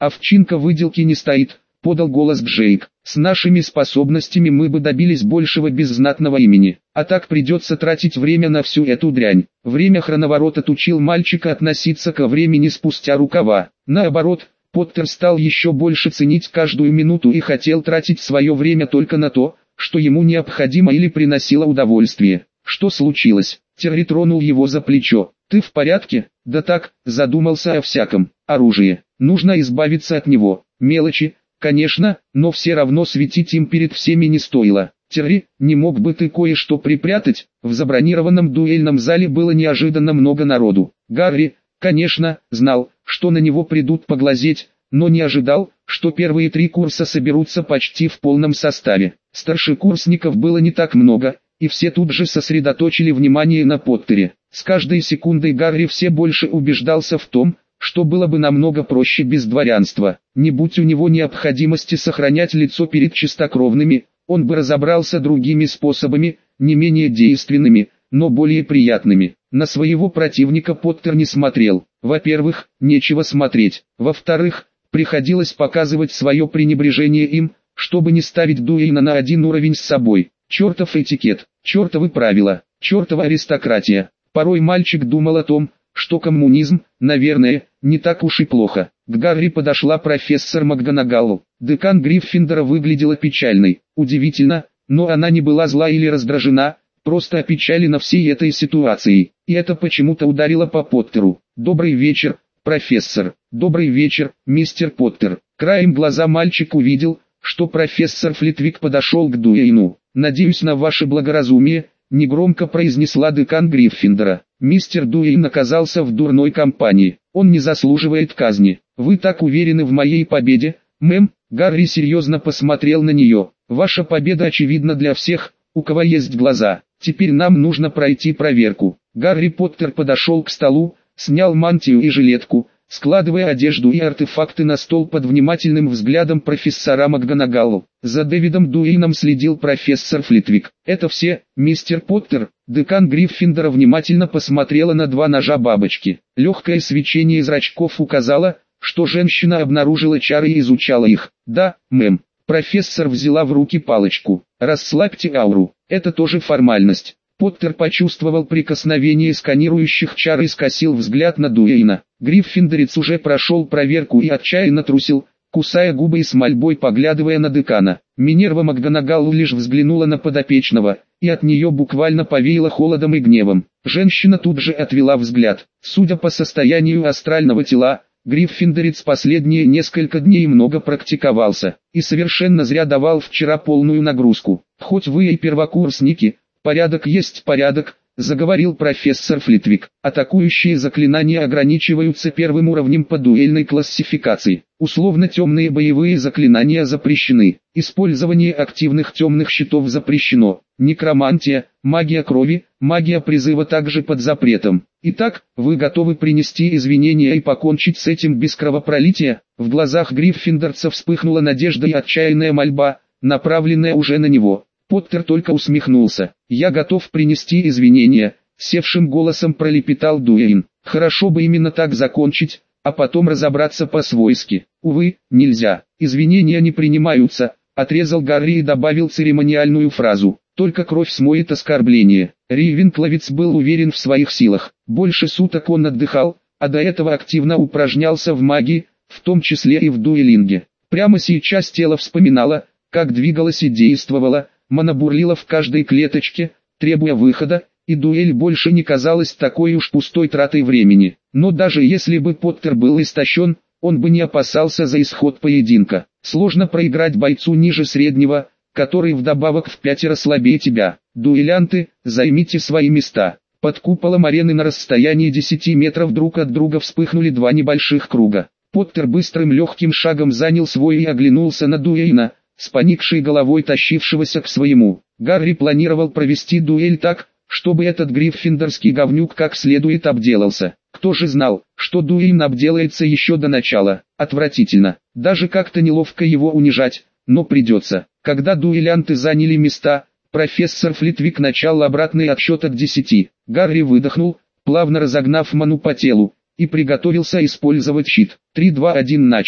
Овчинка выделки не стоит, подал голос Джейк. С нашими способностями мы бы добились большего без знатного имени, а так придется тратить время на всю эту дрянь. Время хроноворот отучил мальчика относиться ко времени спустя рукава. Наоборот, Поттер стал еще больше ценить каждую минуту и хотел тратить свое время только на то, что ему необходимо или приносило удовольствие. Что случилось? Терри тронул его за плечо. «Ты в порядке?» «Да так, задумался о всяком. Оружие. Нужно избавиться от него. Мелочи, конечно, но все равно светить им перед всеми не стоило. Терри, не мог бы ты кое-что припрятать?» В забронированном дуэльном зале было неожиданно много народу. Гарри, конечно, знал, что на него придут поглазеть, но не ожидал, что первые 3 курса соберутся почти в полном составе. Старшекурсников было не так много, и все тут же сосредоточили внимание на Поттере. С каждой секундой Гарри все больше убеждался в том, что было бы намного проще без дворянства. Не будь у него необходимости сохранять лицо перед чистокровными, он бы разобрался другими способами, не менее действенными, но более приятными. На своего противника Поттер не смотрел. Во-первых, нечего смотреть. Во-вторых, приходилось показывать свое пренебрежение им, чтобы не ставить Дуэйна на один уровень с собой. Чертов этикет, чертовы правила, чертова аристократия. Порой мальчик думал о том, что коммунизм, наверное, не так уж и плохо. К Гарри подошла профессор МакГонагалл. Декан Гриффиндора выглядела печальной. Удивительно, но она не была зла или раздражена, просто опечалена всей этой ситуацией. И это почему-то ударило по Поттеру. «Добрый вечер, профессор». «Добрый вечер, мистер Поттер». Краем глаза мальчик увидел, что профессор Флитвик подошел к Дуэйну. «Надеюсь на ваше благоразумие», — негромко произнесла декан Гриффиндора. «Мистер Дуэйн оказался в дурной компании. Он не заслуживает казни. Вы так уверены в моей победе, мэм?» Гарри серьезно посмотрел на нее. «Ваша победа очевидна для всех, у кого есть глаза. Теперь нам нужно пройти проверку». Гарри Поттер подошел к столу, снял мантию и жилетку, складывая одежду и артефакты на стол под внимательным взглядом профессора МакГонагалл. За Дэвидом Дуэйном следил профессор Флитвик. «Это все, мистер Поттер?» Декан Гриффиндора внимательно посмотрела на 2 ножа бабочки. Легкое свечение зрачков указало, что женщина обнаружила чары и изучала их. «Да, мэм». Профессор взяла в руки палочку. «Расслабьте ауру, это тоже формальность». Поттер почувствовал прикосновение сканирующих чар и скосил взгляд на Дуэйна. Гриффиндорец уже прошел проверку и отчаянно трусил, кусая губы и с мольбой поглядывая на декана. Минерва МакГонагалл лишь взглянула на подопечного, и от нее буквально повеяло холодом и гневом. Женщина тут же отвела взгляд. Судя по состоянию астрального тела, Гриффиндорец последние несколько дней много практиковался, и совершенно зря давал вчера полную нагрузку. «Хоть вы и первокурсники, порядок есть порядок», — заговорил профессор Флитвик. «Атакующие заклинания ограничиваются первым уровнем по дуэльной классификации. Условно-темные боевые заклинания запрещены. Использование активных темных щитов запрещено. Некромантия, магия крови, магия призыва также под запретом. Итак, вы готовы принести извинения и покончить с этим без кровопролития?» В глазах гриффиндорца вспыхнула надежда и отчаянная мольба, направленная уже на него. Поттер только усмехнулся. «Я готов принести извинения», — севшим голосом пролепетал Дуэйн. «Хорошо бы именно так закончить, а потом разобраться по-свойски. Увы, нельзя. Извинения не принимаются», — отрезал Гарри и добавил церемониальную фразу. «Только кровь смоет оскорбление». Рейвенкловец был уверен в своих силах. Больше суток он отдыхал, а до этого активно упражнялся в магии, в том числе и в дуэлинге. Прямо сейчас тело вспоминало, как двигалось и действовало, мана бурлила в каждой клеточке, требуя выхода, и дуэль больше не казалась такой уж пустой тратой времени. Но даже если бы Поттер был истощен, он бы не опасался за исход поединка. Сложно проиграть бойцу ниже среднего, который вдобавок в 5 слабее тебя. «Дуэлянты, займите свои места». Под куполом арены на расстоянии 10 метров друг от друга вспыхнули 2 небольших круга. Поттер быстрым легким шагом занял свой и оглянулся на Дуэйна, с поникшей головой тащившегося к своему. Гарри планировал провести дуэль так, чтобы этот гриффиндорский говнюк как следует обделался. Кто же знал, что Дуэйн обделается еще до начала. Отвратительно. Даже как-то неловко его унижать, но придется. Когда дуэлянты заняли места, профессор Флитвик начал обратный отсчет от 10. Гарри выдохнул, плавно разогнав ману по телу, и приготовился использовать щит. 3, 2, 1 начали.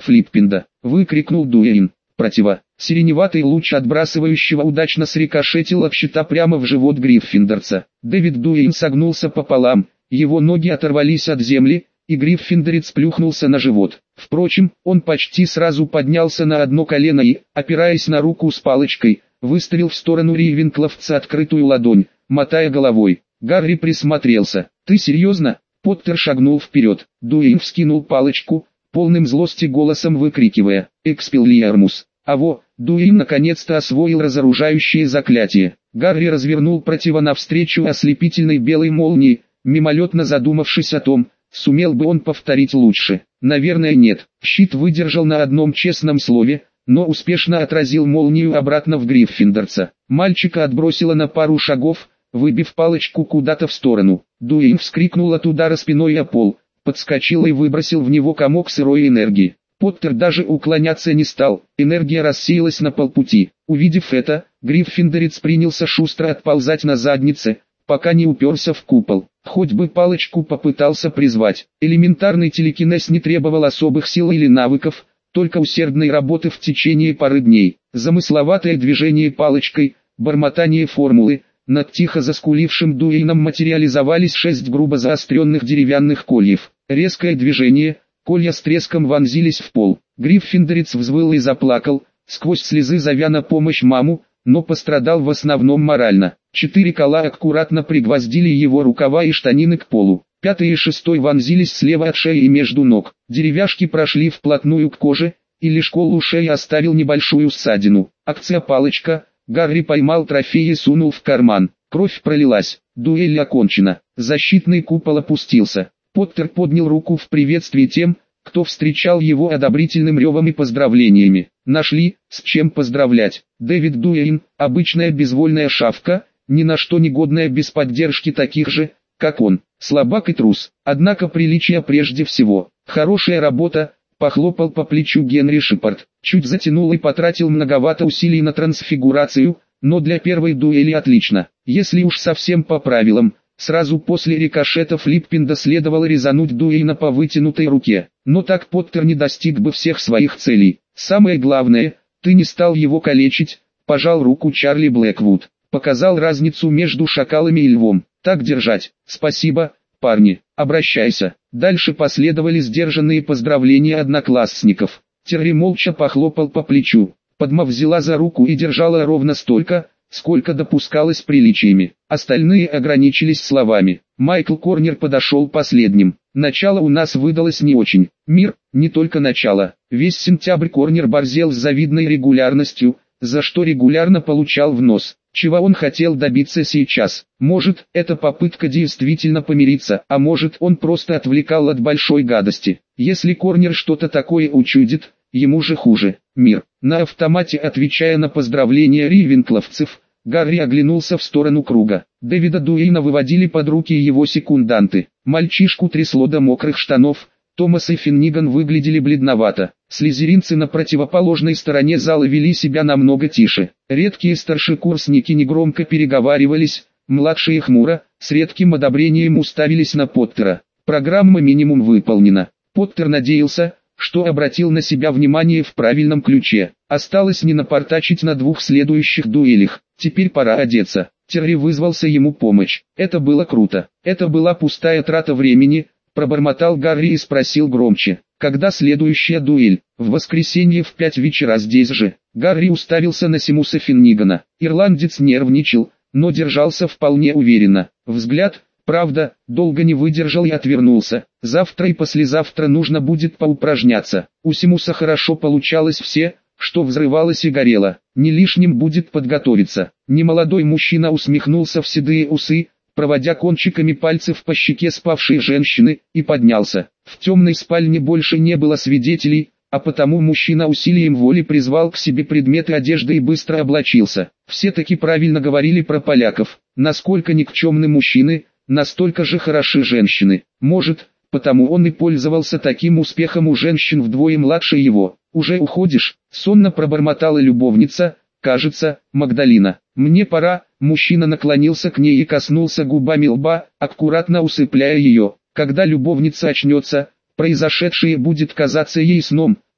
Флиппинда!» — выкрикнул Дуэйн. Сиреневатый луч отбрасывающего удачно срикошетил от щита прямо в живот гриффиндорца. Дэвид Дуэйн согнулся пополам, его ноги оторвались от земли, и гриффиндорец плюхнулся на живот. Впрочем, он почти сразу поднялся на одно колено и, опираясь на руку с палочкой, выставил в сторону рейвенкловца открытую ладонь, мотая головой. Гарри присмотрелся. «Ты серьезно?» Поттер шагнул вперед. Дуэйн вскинул палочку, полным злости голосом выкрикивая «Экспеллиармус!». Аво, Дуэйн наконец-то освоил разоружающее заклятие. Гарри развернул протива навстречу ослепительной белой молнии, мимолетно задумавшись о том, сумел бы он повторить лучше. Наверное, нет. Щит выдержал на одном честном слове, но успешно отразил молнию обратно в гриффиндорца. Мальчика отбросило на пару шагов, выбив палочку куда-то в сторону. Дуэйн вскрикнул от удара спиной о пол, подскочил и выбросил в него комок сырой энергии. Поттер даже уклоняться не стал, энергия рассеялась на полпути. Увидев это, гриффиндорец принялся шустро отползать на заднице, пока не уперся в купол. Хоть бы палочку попытался призвать. Элементарный телекинез не требовал особых сил или навыков, только усердной работы в течение пары дней. Замысловатое движение палочкой, бормотание формулы, над тихо заскулившим Дуэйном материализовались 6 грубо заостренных деревянных кольев. Резкое движение, колья с треском вонзились в пол. Гриффиндорец взвыл и заплакал, сквозь слезы зовя на помощь маму, но пострадал в основном морально. 4 кола аккуратно пригвоздили его рукава и штанины к полу. 5 и 6 вонзились слева от шеи и между ног. Деревяшки прошли вплотную к коже, и лишь кол у шеи оставил небольшую ссадину. Акция палочка. Гарри поймал трофей и сунул в карман. Кровь пролилась. Дуэль окончена. Защитный купол опустился. Поттер поднял руку в приветствии тем, кто встречал его одобрительным ревом и поздравлениями. Нашли, с чем поздравлять. Дэвид Дуэйн, обычная безвольная шавка, ни на что не годная без поддержки таких же, как он. Слабак и трус. Однако приличие прежде всего. Хорошая работа. Похлопал по плечу Генри Шепард. Чуть затянул и потратил многовато усилий на трансфигурацию, но для первой дуэли отлично. Если уж совсем по правилам, сразу после рикошета Флиппинда следовало резануть Дуэйна по вытянутой руке. Но так Поттер не достиг бы всех своих целей. Самое главное, ты не стал его калечить, пожал руку Чарли Блэквуд. Показал разницу между шакалами и львом. Так держать. Спасибо, парни, обращайся. Дальше последовали сдержанные поздравления одноклассников. Терри молча похлопал по плечу. Падма взяла за руку и держала ровно столько, сколько допускалось приличиями. Остальные ограничились словами. Майкл Корнер подошел последним. Начало у нас выдалось не очень. Мир, не только начало. Весь сентябрь Корнер борзел с завидной регулярностью, за что регулярно получал в нос. Чего он хотел добиться сейчас? Может, это попытка действительно помириться, а может, он просто отвлекал от большой гадости. Если Корнер что-то такое учудит, ему же хуже. Мир. На автомате отвечая на поздравления ривенкловцев, Гарри оглянулся в сторону круга. Дэвида Дуэйна выводили под руки его секунданты. Мальчишку трясло до мокрых штанов. Томас и Финниган выглядели бледновато. Слизеринцы на противоположной стороне зала вели себя намного тише. Редкие старшекурсники негромко переговаривались, младшие хмуро, с редким одобрением уставились на Поттера. Программа минимум выполнена. Поттер надеялся, что обратил на себя внимание в правильном ключе. Осталось не напортачить на 2 следующих дуэлях. Теперь пора одеться. Терри вызвался ему помочь. Это было круто. Это была пустая трата времени. Пробормотал Гарри и спросил громче. Когда следующая дуэль? В воскресенье в 5 вечера здесь же. Гарри уставился на Симуса Финнигана. Ирландец нервничал, но держался вполне уверенно. Взгляд, правда, долго не выдержал и отвернулся. Завтра и послезавтра нужно будет поупражняться. У Симуса хорошо получалось все, что взрывалось и горело. Не лишним будет подготовиться. Немолодой мужчина усмехнулся в седые усы, проводя кончиками пальцев по щеке спавшей женщины, и поднялся. В темной спальне больше не было свидетелей, а потому мужчина усилием воли призвал к себе предметы одежды и быстро облачился. Все-таки правильно говорили про поляков. Насколько никчемны мужчины, настолько же хороши женщины. Может, потому он и пользовался таким успехом у женщин вдвое младше его. «Уже уходишь?» — сонно пробормотала любовница, кажется, Магдалина. «Мне пора». Мужчина наклонился к ней и коснулся губами лба, аккуратно усыпляя ее. Когда любовница очнется, произошедшее будет казаться ей сном,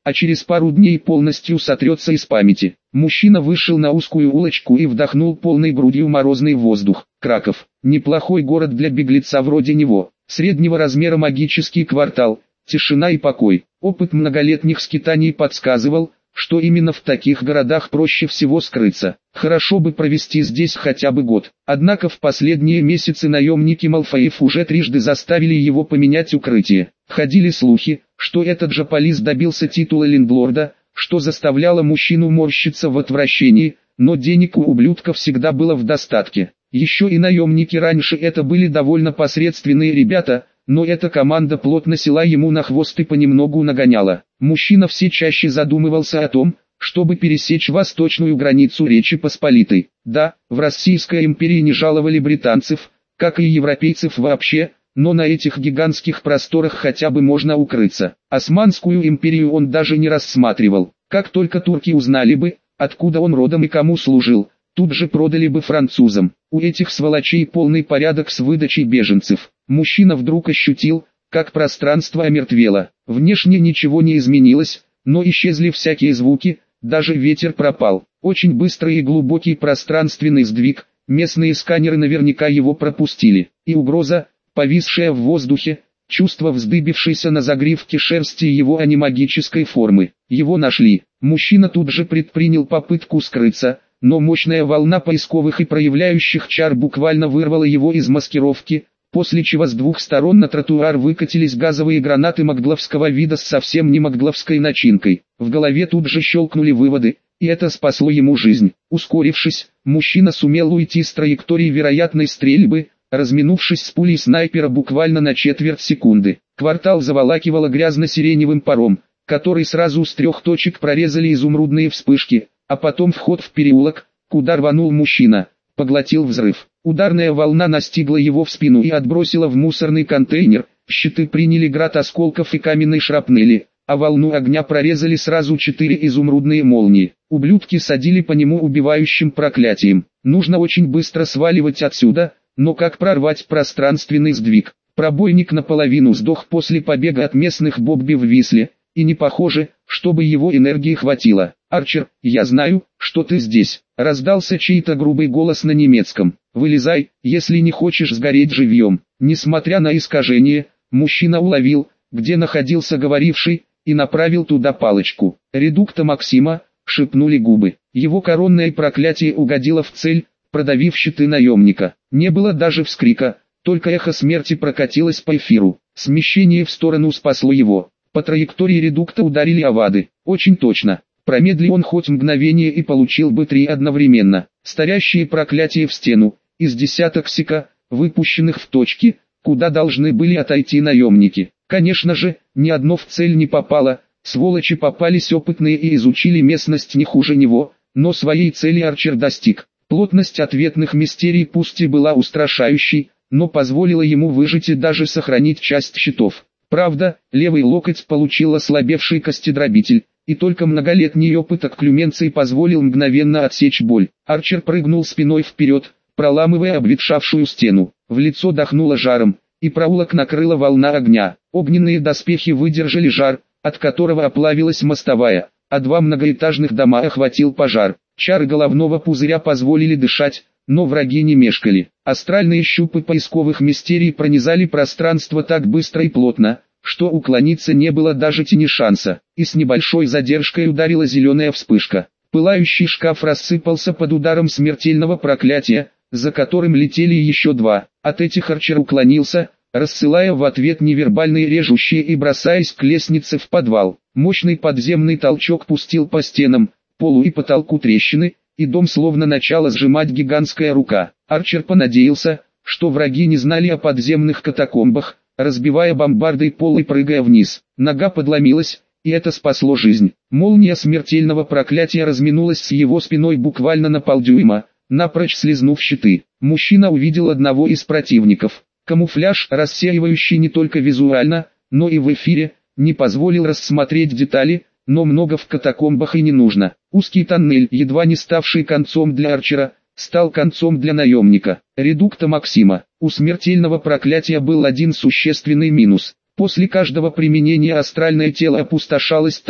а через пару дней полностью сотрется из памяти. Мужчина вышел на узкую улочку и вдохнул полной грудью морозный воздух. Краков – неплохой город для беглеца вроде него. Среднего размера магический квартал, тишина и покой. Опыт многолетних скитаний подсказывал, что именно в таких городах проще всего скрыться. Хорошо бы провести здесь хотя бы год. Однако в последние месяцы наемники Малфоев уже трижды заставили его поменять укрытие. Ходили слухи, что этот же Полис добился титула лендлорда, что заставляло мужчину морщиться в отвращении, но денег у ублюдка всегда было в достатке. Еще и наемники раньше это были довольно посредственные ребята, но эта команда плотно села ему на хвост и понемногу нагоняла. Мужчина все чаще задумывался о том, чтобы пересечь восточную границу Речи Посполитой. Да, в Российской империи не жаловали британцев, как и европейцев вообще, но на этих гигантских просторах хотя бы можно укрыться. Османскую империю он даже не рассматривал. Как только турки узнали бы, откуда он родом и кому служил, тут же продали бы французам. У этих сволочей полный порядок с выдачей беженцев. Мужчина вдруг ощутил, как пространство омертвело. Внешне ничего не изменилось, но исчезли всякие звуки, даже ветер пропал. Очень быстрый и глубокий пространственный сдвиг, местные сканеры наверняка его пропустили. И угроза, повисшая в воздухе, чувство вздыбившейся на загривке шерсти его анимагической формы. Его нашли. Мужчина тут же предпринял попытку скрыться, но мощная волна поисковых и проявляющих чар буквально вырвала его из маскировки, после чего с двух сторон на тротуар выкатились газовые гранаты магдловского вида с совсем не магдловской начинкой. В голове тут же щелкнули выводы, и это спасло ему жизнь. Ускорившись, мужчина сумел уйти с траектории вероятной стрельбы, разминувшись с пулей снайпера буквально на четверть секунды. Квартал заволакивало грязно-сиреневым паром, который сразу с 3 точек прорезали изумрудные вспышки, а потом вход в переулок, куда рванул мужчина, поглотил взрыв. Ударная волна настигла его в спину и отбросила в мусорный контейнер, щиты приняли град осколков и каменной шрапнели, а волну огня прорезали сразу 4 изумрудные молнии. Ублюдки садили по нему убивающим проклятием. Нужно очень быстро сваливать отсюда, но как прорвать пространственный сдвиг? Пробойник наполовину сдох после побега от местных Бобби в Висле, и не похоже, чтобы его энергии хватило. «Арчер, я знаю, что ты здесь», — раздался чей-то грубый голос на немецком. «Вылезай, если не хочешь сгореть живьем». Несмотря на искажение, мужчина уловил, где находился говоривший, и направил туда палочку. «Редукта Максима», — шепнули губы. Его коронное проклятие угодило в цель, продавив щиты наемника. Не было даже вскрика, только эхо смерти прокатилось по эфиру. Смещение в сторону спасло его. По траектории редукта ударили овады. Очень точно. Промедли он хоть мгновение и получил бы 3 одновременно. Старящие проклятия в стену, из десяток сека, выпущенных в точки, куда должны были отойти наемники. Конечно же, ни одно в цель не попало, сволочи попались опытные и изучили местность не хуже него, но своей цели Арчер достиг. Плотность ответных мистерий пусть и была устрашающей, но позволила ему выжить и даже сохранить часть щитов. Правда, левый локоть получил ослабевший костедробитель, и только многолетний опыт окклюменции позволил мгновенно отсечь боль. Арчер прыгнул спиной вперед, проламывая обветшавшую стену. В лицо дохнуло жаром, и проулок накрыла волна огня. Огненные доспехи выдержали жар, от которого оплавилась мостовая, а 2 многоэтажных дома охватил пожар. Чары головного пузыря позволили дышать, но враги не мешкали. Астральные щупы поисковых мистерий пронизали пространство так быстро и плотно, что уклониться не было даже тени шанса, и с небольшой задержкой ударила зеленая вспышка. Пылающий шкаф рассыпался под ударом смертельного проклятия, за которым летели еще 2. От этих Арчер уклонился, рассылая в ответ невербальные режущие и бросаясь к лестнице в подвал. Мощный подземный толчок пустил по стенам, полу и потолку трещины, и дом словно начала сжимать гигантская рука. Арчер понадеялся, что враги не знали о подземных катакомбах, разбивая бомбардой пол и прыгая вниз. Нога подломилась, и это спасло жизнь. Молния смертельного проклятия разминулась с его спиной буквально на полдюйма, напрочь слизнув щиты. Мужчина увидел одного из противников. Камуфляж, рассеивающий не только визуально, но и в эфире, не позволил рассмотреть детали, но много в катакомбах и не нужно. Узкий тоннель, едва не ставший концом для Арчера, стал концом для наемника. Редукта Максима. У смертельного проклятия был один существенный минус. После каждого применения астральное тело опустошалось так,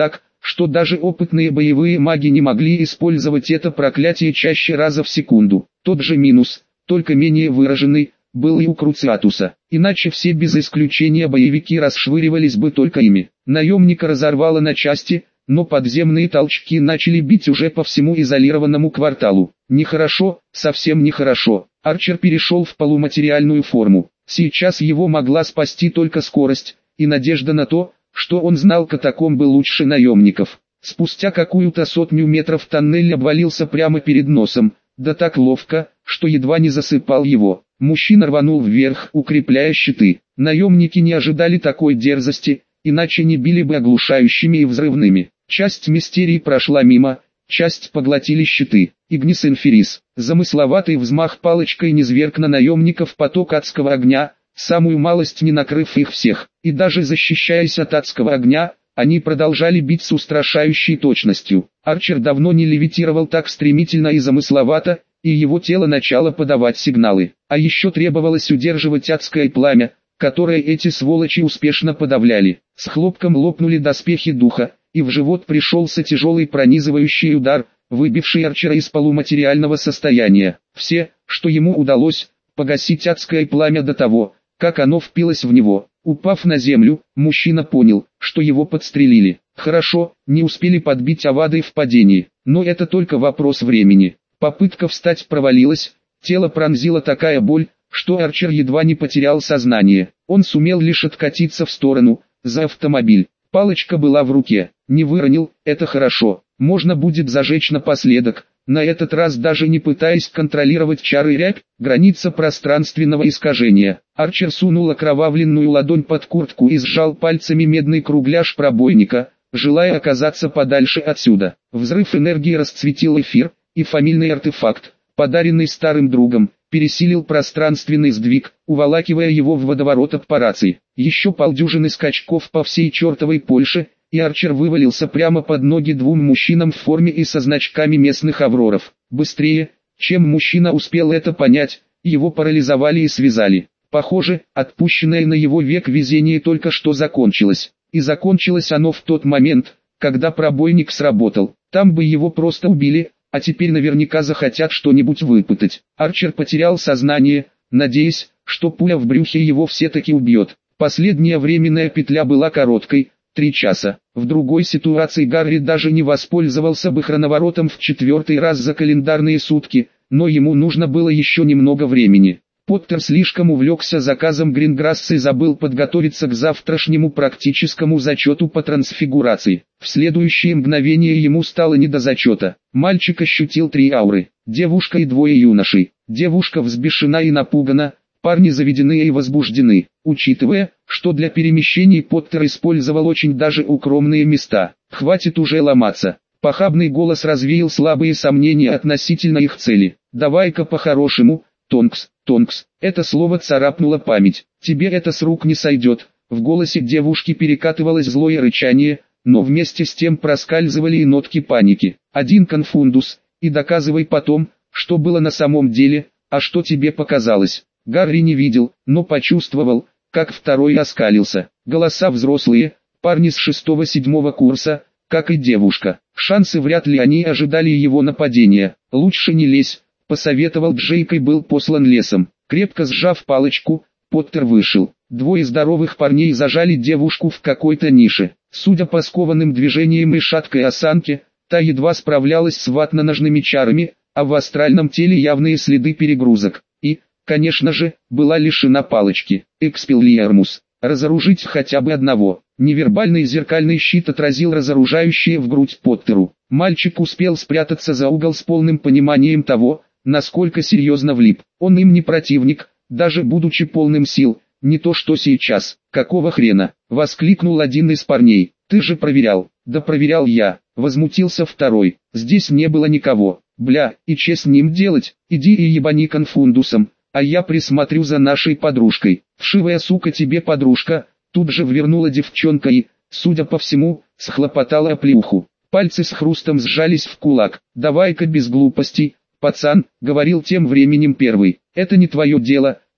что даже опытные боевые маги не могли использовать это проклятие чаще раза в секунду. Тот же минус, только менее выраженный, был и у Круциатуса, иначе все без исключения боевики расшвыривались бы только ими. Наемника разорвало на части, но подземные толчки начали бить уже по всему изолированному кварталу. Нехорошо, совсем нехорошо. Арчер перешел в полуматериальную форму. Сейчас его могла спасти только скорость, и надежда на то, что он знал катакомбы лучше наемников. Спустя какую-то сотню метров тоннель обвалился прямо перед носом, да так ловко, что едва не засыпал его. Мужчина рванул вверх, укрепляя щиты. Наемники не ожидали такой дерзости, иначе не били бы оглушающими и взрывными. Часть мистерий прошла мимо, часть поглотили щиты. Игнис Инферис. Замысловатый взмах палочкой низверг на наемников поток адского огня, самую малость не накрыв их всех. И даже защищаясь от адского огня, они продолжали бить с устрашающей точностью. Арчер давно не левитировал так стремительно и замысловато, и его тело начало подавать сигналы. А еще требовалось удерживать адское пламя, которое эти сволочи успешно подавляли. С хлопком лопнули доспехи духа, и в живот пришелся тяжелый пронизывающий удар, выбивший Арчера из полуматериального состояния. Все, что ему удалось, погасить адское пламя до того, как оно впилось в него. Упав на землю, мужчина понял, что его подстрелили. Хорошо, не успели подбить Авадой в падении, но это только вопрос времени. Попытка встать провалилась, тело пронзила такая боль, что Арчер едва не потерял сознание. Он сумел лишь откатиться в сторону, за автомобиль. Палочка была в руке, не выронил, это хорошо. Можно будет зажечь напоследок, на этот раз даже не пытаясь контролировать чары рябь, граница пространственного искажения. Арчер сунул окровавленную ладонь под куртку и сжал пальцами медный кругляш пробойника, желая оказаться подальше отсюда. Взрыв энергии расцветил эфир, и фамильный артефакт, подаренный старым другом, пересилил пространственный сдвиг, уволакивая его в водоворот аппараций. Еще полдюжины скачков по всей чертовой Польше, и Арчер вывалился прямо под ноги двум мужчинам в форме и со значками местных авроров. Быстрее, чем мужчина успел это понять, его парализовали и связали. Похоже, отпущенное на его век везение только что закончилось. И закончилось оно в тот момент, когда пробойник сработал. Там бы его просто убили, а теперь наверняка захотят что-нибудь выпытать. Арчер потерял сознание, надеясь, что пуля в брюхе его все-таки убьет. Последняя временная петля была короткой, 3 часа. В другой ситуации Гарри даже не воспользовался бы хроноворотом в 4-й раз за календарные сутки, но ему нужно было еще немного времени. Поттер слишком увлекся заказом Гринграсса и забыл подготовиться к завтрашнему практическому зачету по трансфигурации. В следующее мгновение ему стало не до зачета. Мальчик ощутил 3 ауры, девушка и 2 юношей. Девушка взбешена и напугана, парни заведены и возбуждены. Учитывая, что для перемещений Поттер использовал очень даже укромные места, хватит уже ломаться. Похабный голос развеял слабые сомнения относительно их цели. Давай-ка по-хорошему, Тонкс, Тонкс, это слово царапнуло память. Тебе это с рук не сойдет. В голосе девушки перекатывалось злое рычание, но вместе с тем проскальзывали и нотки паники. Один конфундус, и доказывай потом, что было на самом деле, а что тебе показалось. Гарри не видел, но почувствовал, как второй оскалился. Голоса взрослые, парни с 6-7 курса, как и девушка. Шансы вряд ли они ожидали его нападения. Лучше не лезь, посоветовал Джейк и был послан лесом. Крепко сжав палочку, Поттер вышел. 2 здоровых парней зажали девушку в какой-то нише. Судя по скованным движениям и шаткой осанке, та едва справлялась с ватно-ножными чарами, а в астральном теле явные следы перегрузок. И, конечно же, была лишена палочки. Экспеллиармус. Разоружить хотя бы одного. Невербальный зеркальный щит отразил разоружающее в грудь Поттеру. Мальчик успел спрятаться за угол с полным пониманием того, насколько серьезно влип. Он им не противник, даже будучи полным сил, не то что сейчас. «Какого хрена?» — воскликнул один из парней. «Ты же проверял». «Да проверял я», — возмутился второй. «Здесь не было никого». «Бля, и че с ним делать? Иди и ебани конфундусом, а я присмотрю за нашей подружкой». «Вшивая сука тебе подружка», тут же ввернула девчонка и, судя по всему, схлопотала оплеуху. Пальцы с хрустом сжались в кулак. «Давай-ка без глупостей, пацан», — говорил тем временем первый. «Это не твое дело,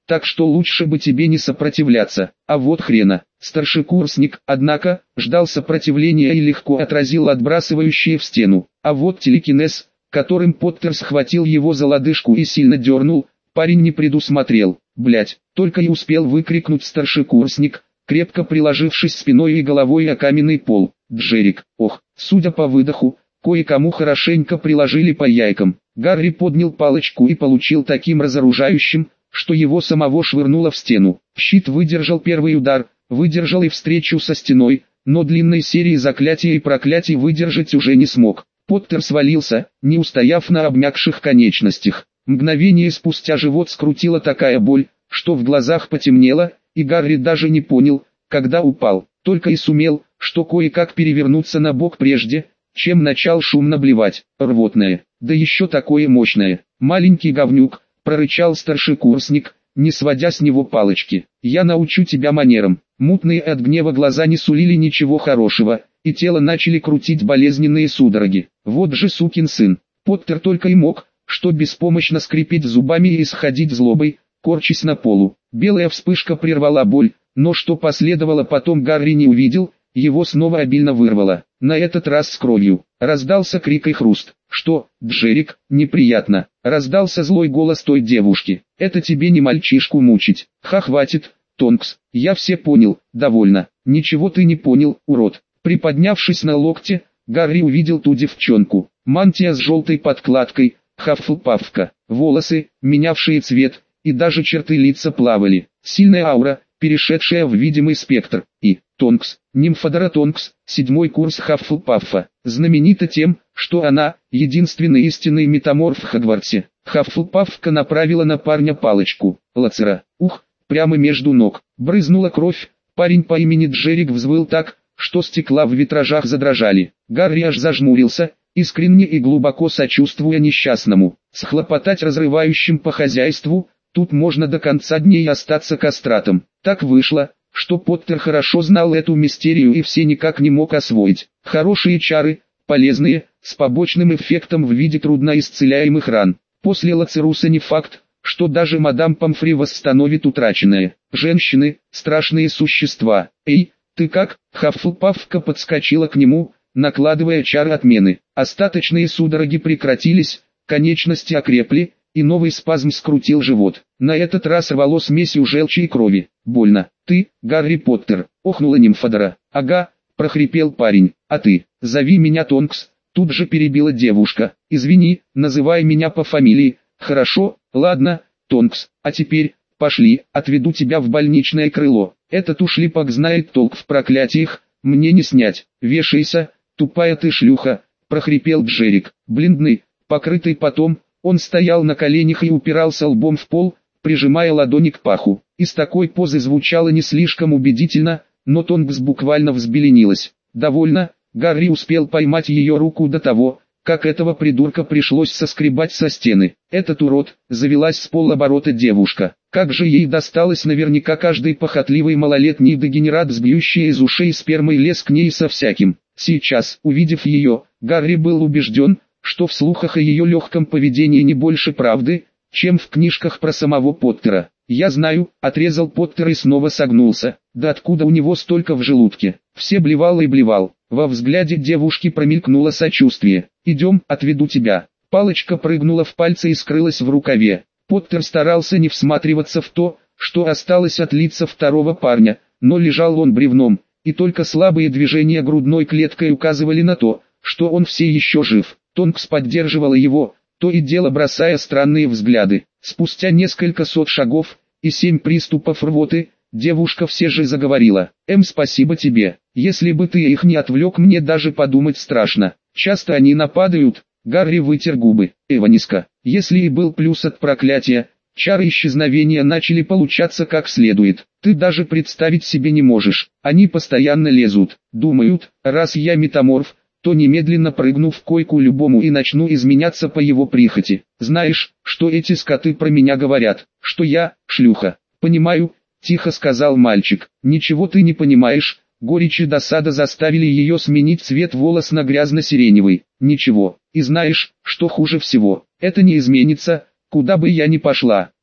так что лучше бы тебе не сопротивляться. А вот хрена. Старшекурсник, однако, ждал сопротивления и легко отразил отбрасывающие в стену. А вот телекинез, которым Поттер схватил его за лодыжку и сильно дернул, парень не предусмотрел. Блять, только и успел выкрикнуть старшекурсник, крепко приложившись спиной и головой о каменный пол. Джерик, ох, судя по выдоху, кое-кому хорошенько приложили по яйкам. Гарри поднял палочку и получил таким разоружающим, что его самого швырнуло в стену. Щит выдержал первый удар, выдержал и встречу со стеной, но длинной серии заклятий и проклятий выдержать уже не смог. Поттер свалился, не устояв на обмякших конечностях. Мгновение спустя живот скрутила такая боль, что в глазах потемнело, и Гарри даже не понял, когда упал, только и сумел, что кое-как перевернуться на бок прежде, чем начал шумно блевать. Рвотное, да еще такое мощное. Маленький говнюк, прорычал старшекурсник, не сводя с него палочки. Я научу тебя манерам. Мутные от гнева глаза не сулили ничего хорошего, и тело начали крутить болезненные судороги. Вот же сукин сын. Поттер только и мог, что беспомощно скрипеть зубами и исходить злобой, корчась на полу. Белая вспышка прервала боль, но что последовало потом Гарри не увидел, его снова обильно вырвало. На этот раз с кровью. Раздался крик и хруст. «Что, Джерик, неприятно?» Раздался злой голос той девушки. «Это тебе не мальчишку мучить. Ха, хватит, Тонкс, я все понял, довольно». «Ничего ты не понял, урод». Приподнявшись на локте, Гарри увидел ту девчонку. Мантия с желтой подкладкой, Хаффлпафка, волосы, менявшие цвет, и даже черты лица плавали. Сильная аура, перешедшая в видимый спектр. И Тонкс, Нимфодора Тонкс, 7-й курс Хаффлпаффа, знаменита тем, что она — единственный истинный метаморф в Хогвартсе. Хаффлпаффка направила на парня палочку. Лацера, прямо между ног. Брызнула кровь, парень по имени Джерик взвыл так, что стекла в витражах задрожали. Гарри аж зажмурился, искренне и глубоко сочувствуя несчастному. Схлопотать разрывающим по хозяйству, тут можно до конца дней остаться кастратом. Так вышло, что Поттер хорошо знал эту мистерию и все никак не мог освоить. Хорошие чары, полезные, с побочным эффектом в виде трудноисцеляемых ран. После Лацеруса не факт, что даже мадам Помфри восстановит утраченное. Женщины – страшные существа. «Эй, ты как?» Хаффлпаффка подскочила к нему, накладывая чары отмены. Остаточные судороги прекратились, конечности окрепли, и новый спазм скрутил живот. На этот раз рвало смесью желчи и крови. «Больно. Ты, Гарри Поттер», — охнула Нимфодора. «Ага», — прохрипел парень. «А ты, зови меня Тонкс», — тут же перебила девушка. «Извини, называй меня по фамилии». «Хорошо, ладно, Тонкс, а теперь, пошли, отведу тебя в больничное крыло. Этот ушлепок знает толк в проклятиях, мне не снять. Вешайся, тупая ты шлюха», — прохрипел Джерик. Бледный, покрытый потом, он стоял на коленях и упирался лбом в пол, прижимая ладони к паху. Из такой позы звучало не слишком убедительно, но Тонкс буквально взбеленилась. «Довольно», Гарри успел поймать ее руку до того, как этого придурка пришлось соскребать со стены. «Этот урод», завелась с полоборота девушка. Как же ей досталось, наверняка каждый похотливый малолетний дегенерат, сбьющий из ушей спермой, лез к ней со всяким. Сейчас, увидев ее, Гарри был убежден, что в слухах о ее легком поведении не больше правды, чем в книжках про самого Поттера. «Я знаю», — отрезал Поттер и снова согнулся. «Да откуда у него столько в желудке?» Все блевал и блевал. Во взгляде девушки промелькнуло сочувствие. «Идем, отведу тебя». Палочка прыгнула в пальцы и скрылась в рукаве. Поттер старался не всматриваться в то, что осталось от лица второго парня, но лежал он бревном, и только слабые движения грудной клеткой указывали на то, что он все еще жив. Тонкс поддерживала его, то и дело бросая странные взгляды. Спустя несколько сот шагов и 7 приступов рвоты, девушка все же заговорила. Спасибо тебе. Если бы ты их не отвлек, мне даже подумать страшно. Часто они нападают». Гарри вытер губы. «Эваниска, если и был плюс от проклятия, чары исчезновения начали получаться как следует. Ты даже представить себе не можешь. Они постоянно лезут. Думают, раз я метаморф, то немедленно прыгну в койку любому и начну изменяться по его прихоти. Знаешь, что эти скоты про меня говорят? Что я, шлюха». «Понимаю», — тихо сказал мальчик. «Ничего ты не понимаешь». Горечь и досада заставили ее сменить цвет волос на грязно-сиреневый. «Ничего. И знаешь, что хуже всего? Это не изменится, куда бы я ни пошла.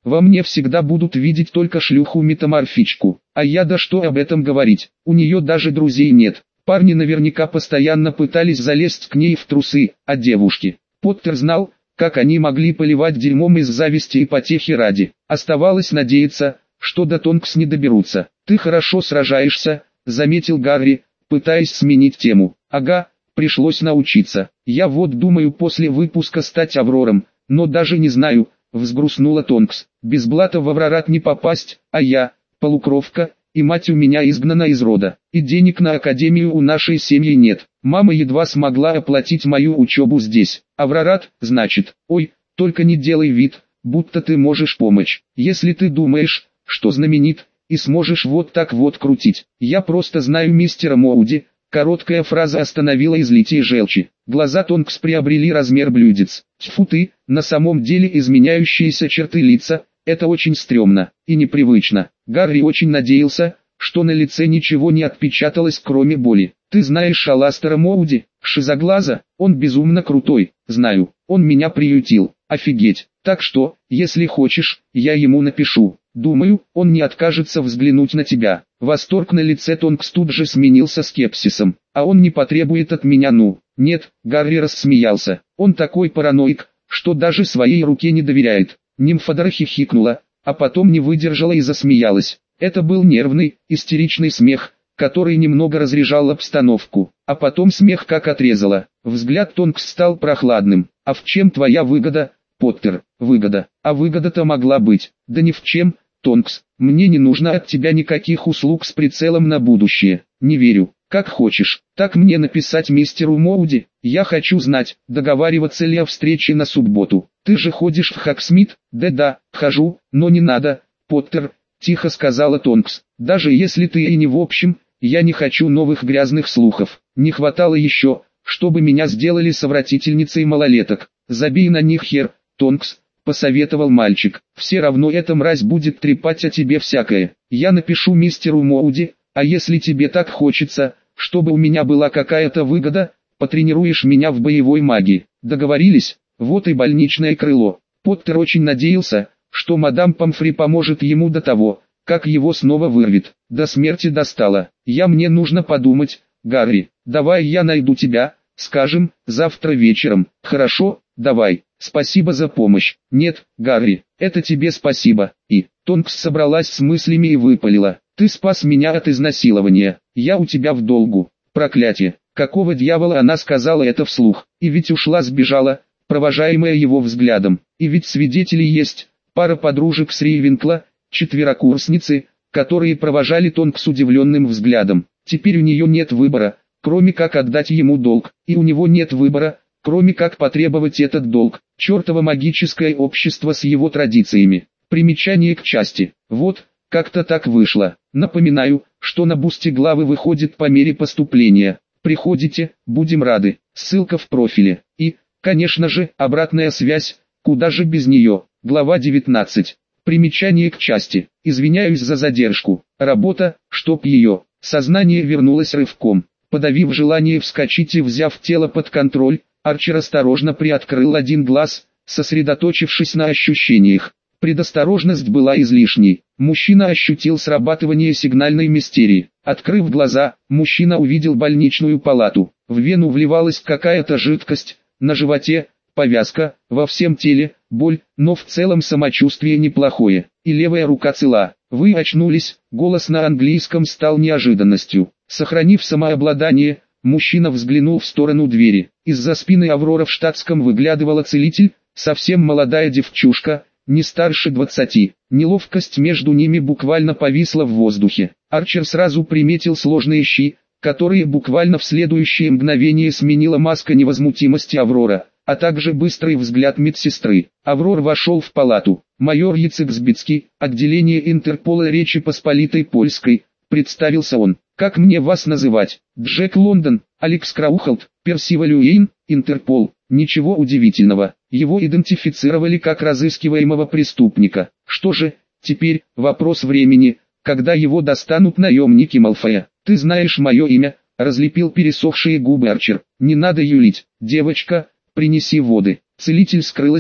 Во мне всегда будут видеть только шлюху-метаморфичку. А я да что об этом говорить, у нее даже друзей нет. Парни наверняка постоянно пытались залезть к ней в трусы, а девушки. Поттер знал, как они могли поливать дерьмом из зависти и потехи ради. Оставалось надеяться, что до Тонкс не доберутся. «Ты хорошо сражаешься», — заметил Гарри, пытаясь сменить тему. «Ага, пришлось научиться. Я вот думаю после выпуска стать Аврором, но даже не знаю», — взгрустнула Тонкс. «Без блата в Аврорат не попасть, а я, полукровка, и мать у меня изгнана из рода, и денег на академию у нашей семьи нет. Мама едва смогла оплатить мою учебу здесь. Аврорат, значит, ой, только не делай вид, будто ты можешь помочь. Если ты думаешь, что знаменит, и сможешь вот так вот крутить. Я просто знаю мистера Моуди». Короткая фраза остановила излитие желчи. Глаза Тонкс приобрели размер блюдец. Тьфу ты, на самом деле изменяющиеся черты лица, это очень стрёмно и непривычно. Гарри очень надеялся, что на лице ничего не отпечаталось кроме боли. «Ты знаешь Аластера Моуди, шизоглаза? Он безумно крутой, знаю, он меня приютил, офигеть. Так что, если хочешь, я ему напишу. Думаю, он не откажется взглянуть на тебя». Восторг на лице Тонкс тут же сменился скепсисом. «А он не потребует от меня, ну?» «Нет», Гарри рассмеялся. «Он такой параноик, что даже своей руке не доверяет». Нимфодора хихикнула, а потом не выдержала и засмеялась. Это был нервный, истеричный смех, который немного разряжал обстановку, а потом смех как отрезало. Взгляд Тонкс стал прохладным. «А в чем твоя выгода, Поттер?» «Выгода? А выгода-то могла быть». «Да ни в чем, Тонкс, мне не нужно от тебя никаких услуг с прицелом на будущее». «Не верю». «Как хочешь, так мне написать мистеру Моуди. Я хочу знать, договариваться ли о встрече на субботу. Ты же ходишь в Хогсмит?» «Да-да, хожу, но не надо, Поттер», — тихо сказала Тонкс. «Даже если ты и не в общем, я не хочу новых грязных слухов. Не хватало еще, чтобы меня сделали совратительницей малолеток. Забей на них хер, Тонкс», — посоветовал мальчик. «Все равно эта мразь будет трепать о тебе всякое. Я напишу мистеру Моуди, а если тебе так хочется, чтобы у меня была какая-то выгода, потренируешь меня в боевой магии. Договорились?» Вот и больничное крыло. Поттер очень надеялся, что мадам Помфри поможет ему до того, как его снова вырвет. До смерти достало. Мне нужно подумать, Гарри. Давай я найду тебя, скажем, завтра вечером. Хорошо, давай. Спасибо за помощь. Нет, Гарри, это тебе спасибо. И Тонкс собралась с мыслями и выпалила. Ты спас меня от изнасилования. Я у тебя в долгу. Проклятие. Какого дьявола она сказала это вслух? И ведь ушла, сбежала, провожаемая его взглядом. И ведь свидетели есть. Пара подружек с Рейвенкла, четверокурсницы, которые провожали Тонкс удивленным взглядом. Теперь у нее нет выбора, кроме как отдать ему долг. И у него нет выбора, кроме как потребовать этот долг. Чертово магическое общество с его традициями. Примечание к части. Вот, как-то так вышло. Напоминаю, что на бусте главы выходит по мере поступления. Приходите, будем рады. Ссылка в профиле. И, конечно же, обратная связь, куда же без нее. Глава 19. Примечание к части. Извиняюсь за задержку. Работа, чтоб ее. Сознание вернулось рывком. Подавив желание вскочить и взяв тело под контроль, Арчер осторожно приоткрыл один глаз, сосредоточившись на ощущениях. Предосторожность была излишней. Мужчина ощутил срабатывание сигнальной мистерии. Открыв глаза, мужчина увидел больничную палату. В вену вливалась какая-то жидкость, на животе повязка, во всем теле боль, но в целом самочувствие неплохое. И левая рука цела. «Вы очнулись», голос на английском стал неожиданностью. Сохранив самообладание, мужчина взглянул в сторону двери. Из-за спины Аврора в штатском выглядывала целитель, совсем молодая девчушка, не старше 20. Неловкость между ними буквально повисла в воздухе. Арчер сразу приметил сложные щи, которые буквально в следующее мгновение сменила маска невозмутимости Аврора, а также быстрый взгляд медсестры. Аврор вошел в палату. «Майор Яцексбицкий, отделение Интерпола Речи Посполитой Польской», представился он. «Как мне вас называть?» «Джек Лондон, Алекс Краухолд, Персиваль Уэйн, Интерпол». Ничего удивительного, его идентифицировали как разыскиваемого преступника. Что же, теперь, вопрос времени, когда его достанут наемники Малфоя. «Ты знаешь мое имя», разлепил пересохшие губы Арчер. «Не надо юлить, девочка, принеси воды». Целитель скрылась,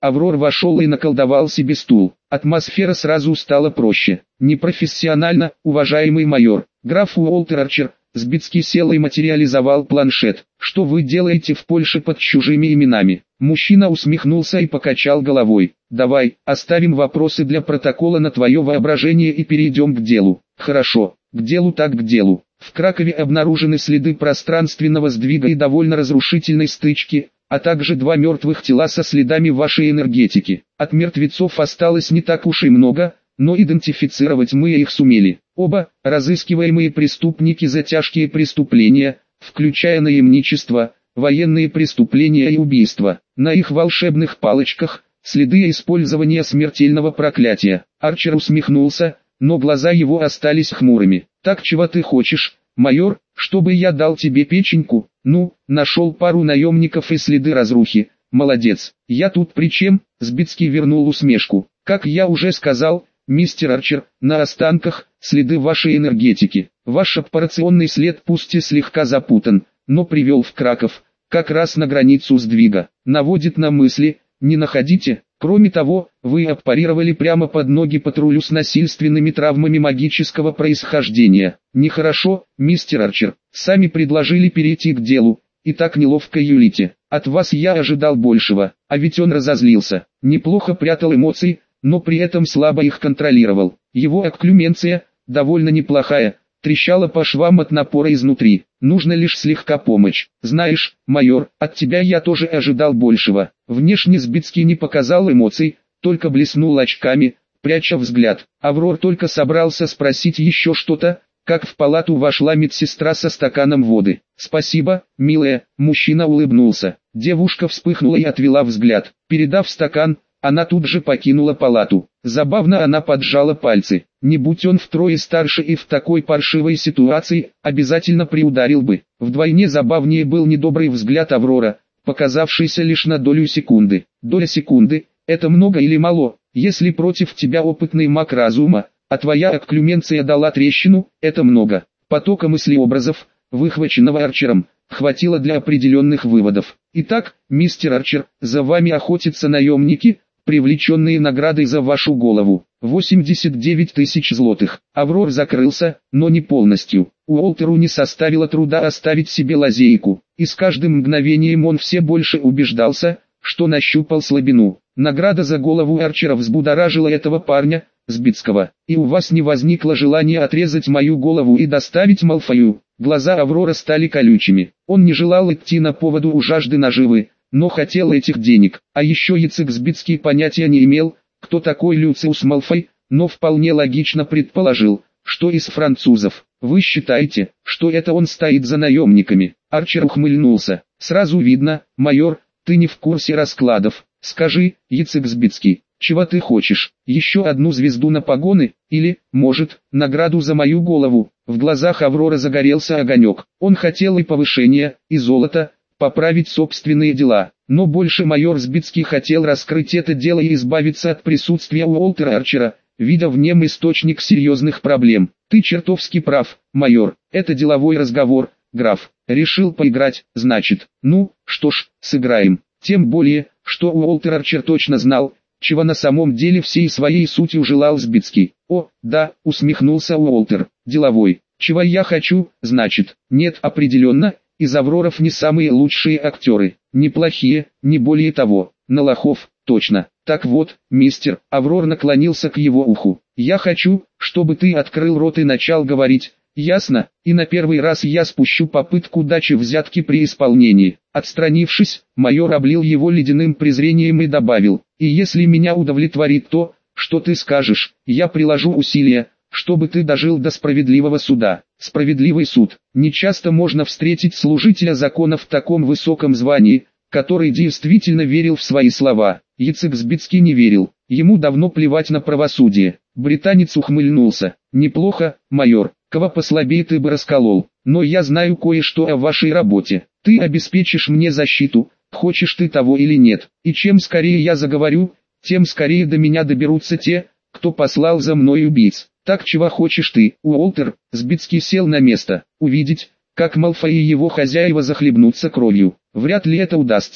Аврор вошел и наколдовал себе стул. Атмосфера сразу стала проще. Непрофессионально, уважаемый майор. Граф Уолтер Арчер. Сбицкий сел и материализовал планшет. Что вы делаете в Польше под чужими именами? Мужчина усмехнулся и покачал головой. Давай, оставим вопросы для протокола на твое воображение и перейдем к делу. Хорошо, к делу так к делу. В Кракове обнаружены следы пространственного сдвига и довольно разрушительной стычки, а также 2 мертвых тела со следами вашей энергетики. От мертвецов осталось не так уж и много, но идентифицировать мы их сумели. Оба – разыскиваемые преступники за тяжкие преступления, включая наемничество, военные преступления и убийства. На их волшебных палочках – следы использования смертельного проклятия. Арчер усмехнулся, но глаза его остались хмурыми. «Так чего ты хочешь, майор, чтобы я дал тебе печеньку?» «Ну, нашел пару наемников и следы разрухи. Молодец. Я тут при чем?» Сбицкий вернул усмешку. «Как я уже сказал, мистер Арчер, на останках следы вашей энергетики. Ваш операционный след пусть и слегка запутан, но привел в Краков, как раз на границу сдвига. Наводит на мысли, не находите? Кроме того, вы аппарировали прямо под ноги патрулю с насильственными травмами магического происхождения. Нехорошо, мистер Арчер. Сами предложили перейти к делу, и так неловко юлите. От вас я ожидал большего». А ведь он разозлился. Неплохо прятал эмоции, но при этом слабо их контролировал. Его окклюменция, довольно неплохая, трещала по швам от напора изнутри. Нужно лишь слегка помочь. «Знаешь, майор, от тебя я тоже ожидал большего». Внешне Сбицкий не показал эмоций, только блеснул очками, пряча взгляд. Аврор только собрался спросить еще что-то, как в палату вошла медсестра со стаканом воды. «Спасибо, милая», мужчина улыбнулся. Девушка вспыхнула и отвела взгляд. Передав стакан, она тут же покинула палату. Забавно она поджала пальцы. Не будь он втрое старше и в такой паршивой ситуации, обязательно приударил бы. Вдвойне забавнее был недобрый взгляд Аврора, показавшийся лишь на долю секунды. Доля секунды – это много или мало? Если против тебя опытный маг разума, а твоя окклюменция дала трещину, это много. Потока мыслеобразов, выхваченного Арчером, хватило для определенных выводов. Итак, мистер Арчер, за вами охотятся наемники, привлеченные наградой за вашу голову. 89 тысяч злотых. Аврор закрылся, но не полностью. Уолтеру не составило труда оставить себе лазейку, и с каждым мгновением он все больше убеждался, что нащупал слабину. Награда за голову Арчера взбудоражила этого парня, Сбицкого. «И у вас не возникло желания отрезать мою голову и доставить Малфою?» Глаза Аврора стали колючими. Он не желал идти на поводу у жажды наживы, но хотел этих денег. А еще Яцек Сбицкий понятия не имел, кто такой Люциус Малфой, но вполне логично предположил, что из французов. «Вы считаете, что это он стоит за наемниками?» Арчер ухмыльнулся. «Сразу видно, майор, ты не в курсе раскладов. Скажи, Яцек Сбицкий, чего ты хочешь? Еще одну звезду на погоны? Или, может, награду за мою голову?» В глазах Аврора загорелся огонек. Он хотел и повышения, и золота, поправить собственные дела. Но больше майор Сбицкий хотел раскрыть это дело и избавиться от присутствия Уолтера Арчера, видя в нем источник серьезных проблем. «Ты чертовски прав, майор, это деловой разговор, граф. Решил поиграть, значит. Ну, что ж, сыграем. Тем более, что Уолтер Арчер точно знал, чего на самом деле всей своей сутью желал Сбицкий». «О, да», усмехнулся Уолтер, — «деловой. Чего я хочу, значит?» «Нет, определенно, из Авроров не самые лучшие актеры. Неплохие, не более того. На лохов, точно. Так вот, мистер», Аврор наклонился к его уху, «я хочу, чтобы ты открыл рот и начал говорить. Ясно? И на первый раз я спущу попытку дачи взятки при исполнении». Отстранившись, майор облил его ледяным презрением и добавил: «И если меня удовлетворит то, что ты скажешь, я приложу усилия, чтобы ты дожил до справедливого суда». Справедливый суд. Нечасто можно встретить служителя закона в таком высоком звании, который действительно верил в свои слова. Яцек Сбицкий не верил. Ему давно плевать на правосудие. Британец ухмыльнулся. «Неплохо, майор. Кого послабее ты бы расколол. Но я знаю кое-что о вашей работе. Ты обеспечишь мне защиту, хочешь ты того или нет. И чем скорее я заговорю, тем скорее до меня доберутся те, кто послал за мной убийц. Так чего хочешь ты?» Уолтер Сбицкий сел на место. Увидеть, как Малфой и его хозяева захлебнутся кровью. Вряд ли это удастся,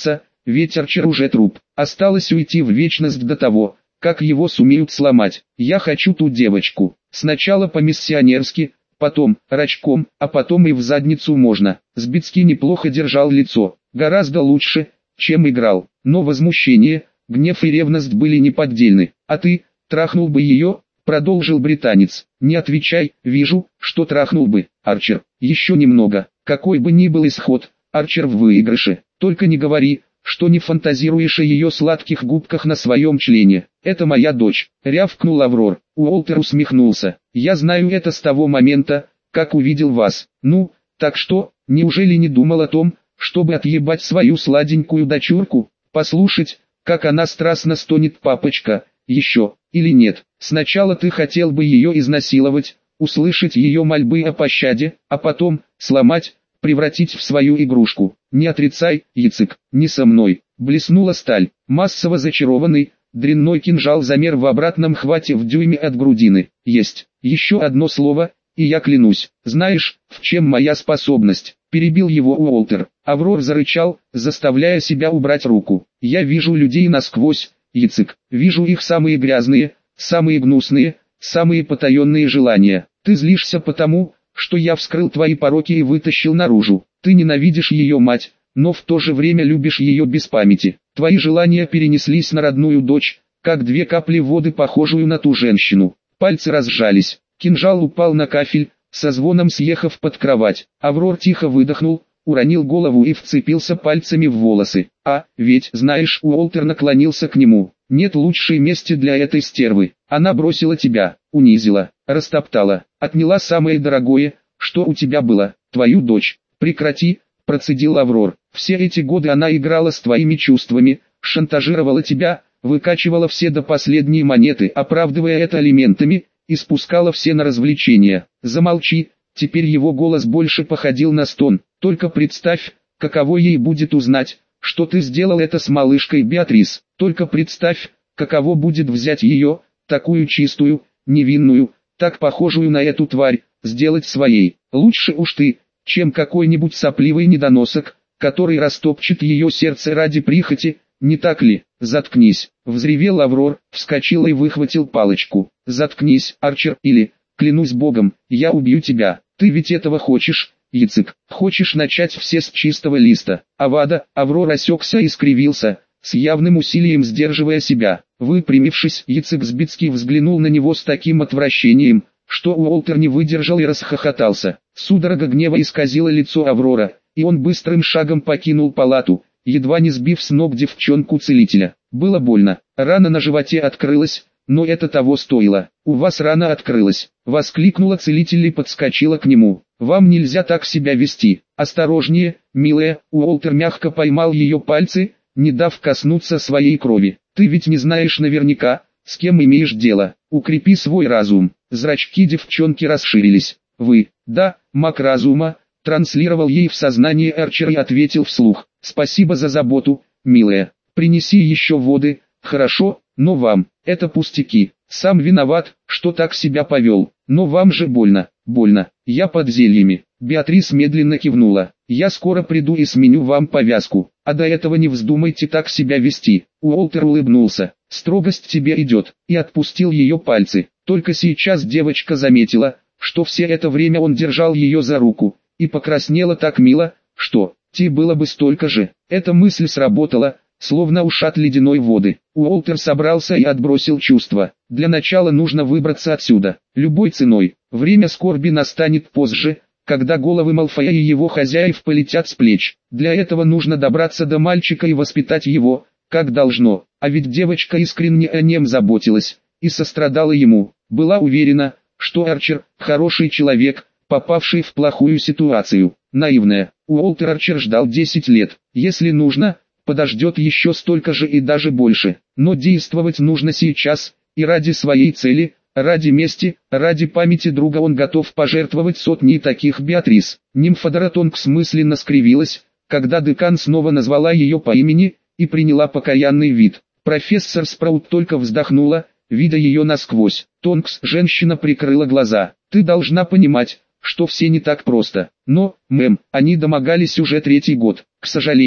ведь Арчер уже труп. Осталось уйти в вечность до того, как его сумеют сломать. Я хочу ту девочку. Сначала по-миссионерски, потом рачком, а потом и в задницу можно. Сбицкий неплохо держал лицо, гораздо лучше, чем играл. Но возмущение, гнев и ревность были неподдельны. А ты, трахнул бы ее? Продолжил британец. Не отвечай, вижу, что трахнул бы. Арчер, еще немного. Какой бы ни был исход, Арчер в выигрыше. Только не говори, что не фантазируешь о ее сладких губках на своем члене. Это моя дочь, рявкнул Аврор. Уолтер усмехнулся. Я знаю это с того момента, как увидел вас. Ну, так что, неужели не думал о том, чтобы отъебать свою сладенькую дочурку? Послушать, как она страстно стонет, папочка, еще, или нет. Сначала ты хотел бы ее изнасиловать, услышать ее мольбы о пощаде, а потом, сломать, превратить в свою игрушку. Не отрицай, Яцек, не со мной. Блеснула сталь. Массово зачарованный, дрянной кинжал замер в обратном хвате в дюйме от грудины. Есть. Еще одно слово, и я клянусь. Знаешь, в чем моя способность? Перебил его Уолтер. Аврор зарычал, заставляя себя убрать руку. Я вижу людей насквозь, Яцек. Вижу их самые грязные, самые гнусные, самые потаенные желания. Ты злишься потому, что я вскрыл твои пороки и вытащил наружу. Ты ненавидишь ее мать, но в то же время любишь ее без памяти. Твои желания перенеслись на родную дочь, как две капли воды, похожую на ту женщину. Пальцы разжались, кинжал упал на кафель, со звоном съехав под кровать. Аврор тихо выдохнул, уронил голову и вцепился пальцами в волосы. А, ведь, знаешь, Уолтер наклонился к нему. Нет лучшей мести для этой стервы. Она бросила тебя, унизила, растоптала, отняла самое дорогое, что у тебя было, твою дочь. Прекрати, процедил Аврор. Все эти годы она играла с твоими чувствами, шантажировала тебя, выкачивала все до последней монеты, оправдывая это алиментами, и спускала все на развлечения. Замолчи. Теперь его голос больше походил на стон. Только представь, каково ей будет узнать, что ты сделал это с малышкой Беатрис. Только представь, каково будет взять ее, такую чистую, невинную, так похожую на эту тварь, сделать своей. Лучше уж ты, чем какой-нибудь сопливый недоносок, который растопчет ее сердце ради прихоти, не так ли? Заткнись, взревел Аврор, вскочил и выхватил палочку. Заткнись, Арчер, или, клянусь богом, я убью тебя. Ты ведь этого хочешь, Яцек? Хочешь начать все с чистого листа? Авада, Аврор осекся и скривился, с явным усилием сдерживая себя. Выпрямившись, Яцек Сбицкий взглянул на него с таким отвращением, что Уолтер не выдержал и расхохотался. Судорога гнева исказила лицо Аврора, и он быстрым шагом покинул палату, едва не сбив с ног девчонку-целителя. Было больно, рана на животе открылась, но это того стоило. «У вас рана открылась», — воскликнула целитель и подскочила к нему. «Вам нельзя так себя вести. Осторожнее, милая». Уолтер мягко поймал ее пальцы, не дав коснуться своей крови. «Ты ведь не знаешь наверняка, с кем имеешь дело. Укрепи свой разум». Зрачки девчонки расширились. «Вы, да, маг разума», — транслировал ей в сознание Арчер и ответил вслух. «Спасибо за заботу, милая. Принеси еще воды, хорошо, но вам, это пустяки. Сам виноват, что так себя повел. Но вам же больно, больно. Я под зельями». Беатрис медленно кивнула. «Я скоро приду и сменю вам повязку, а до этого не вздумайте так себя вести». Уолтер улыбнулся. «Строгость тебе идет», и отпустил ее пальцы. Только сейчас девочка заметила, что все это время он держал ее за руку, и покраснела так мило, что, те было бы столько же. Эта мысль сработала, словно ушат ледяной воды. Уолтер собрался и отбросил чувства. Для начала нужно выбраться отсюда, любой ценой. Время скорби настанет позже, когда головы Малфоя и его хозяев полетят с плеч. Для этого нужно добраться до мальчика и воспитать его, как должно. А ведь девочка искренне о нем заботилась, и сострадала ему. Была уверена, что Арчер – хороший человек, попавший в плохую ситуацию. Наивная. Уолтер Арчер ждал 10 лет. Если нужно, подождет еще столько же и даже больше. Но действовать нужно сейчас, и ради своей цели, ради мести, ради памяти друга он готов пожертвовать сотни таких. Беатрис. Нимфодора Тонкс мысленно скривилась, когда декан снова назвала ее по имени, и приняла покаянный вид. Профессор Спраут только вздохнула, видя ее насквозь. «Тонкс», женщина прикрыла глаза. «Ты должна понимать, что все не так просто. Но, мэм, они домогались уже 3-й год. К сожалению,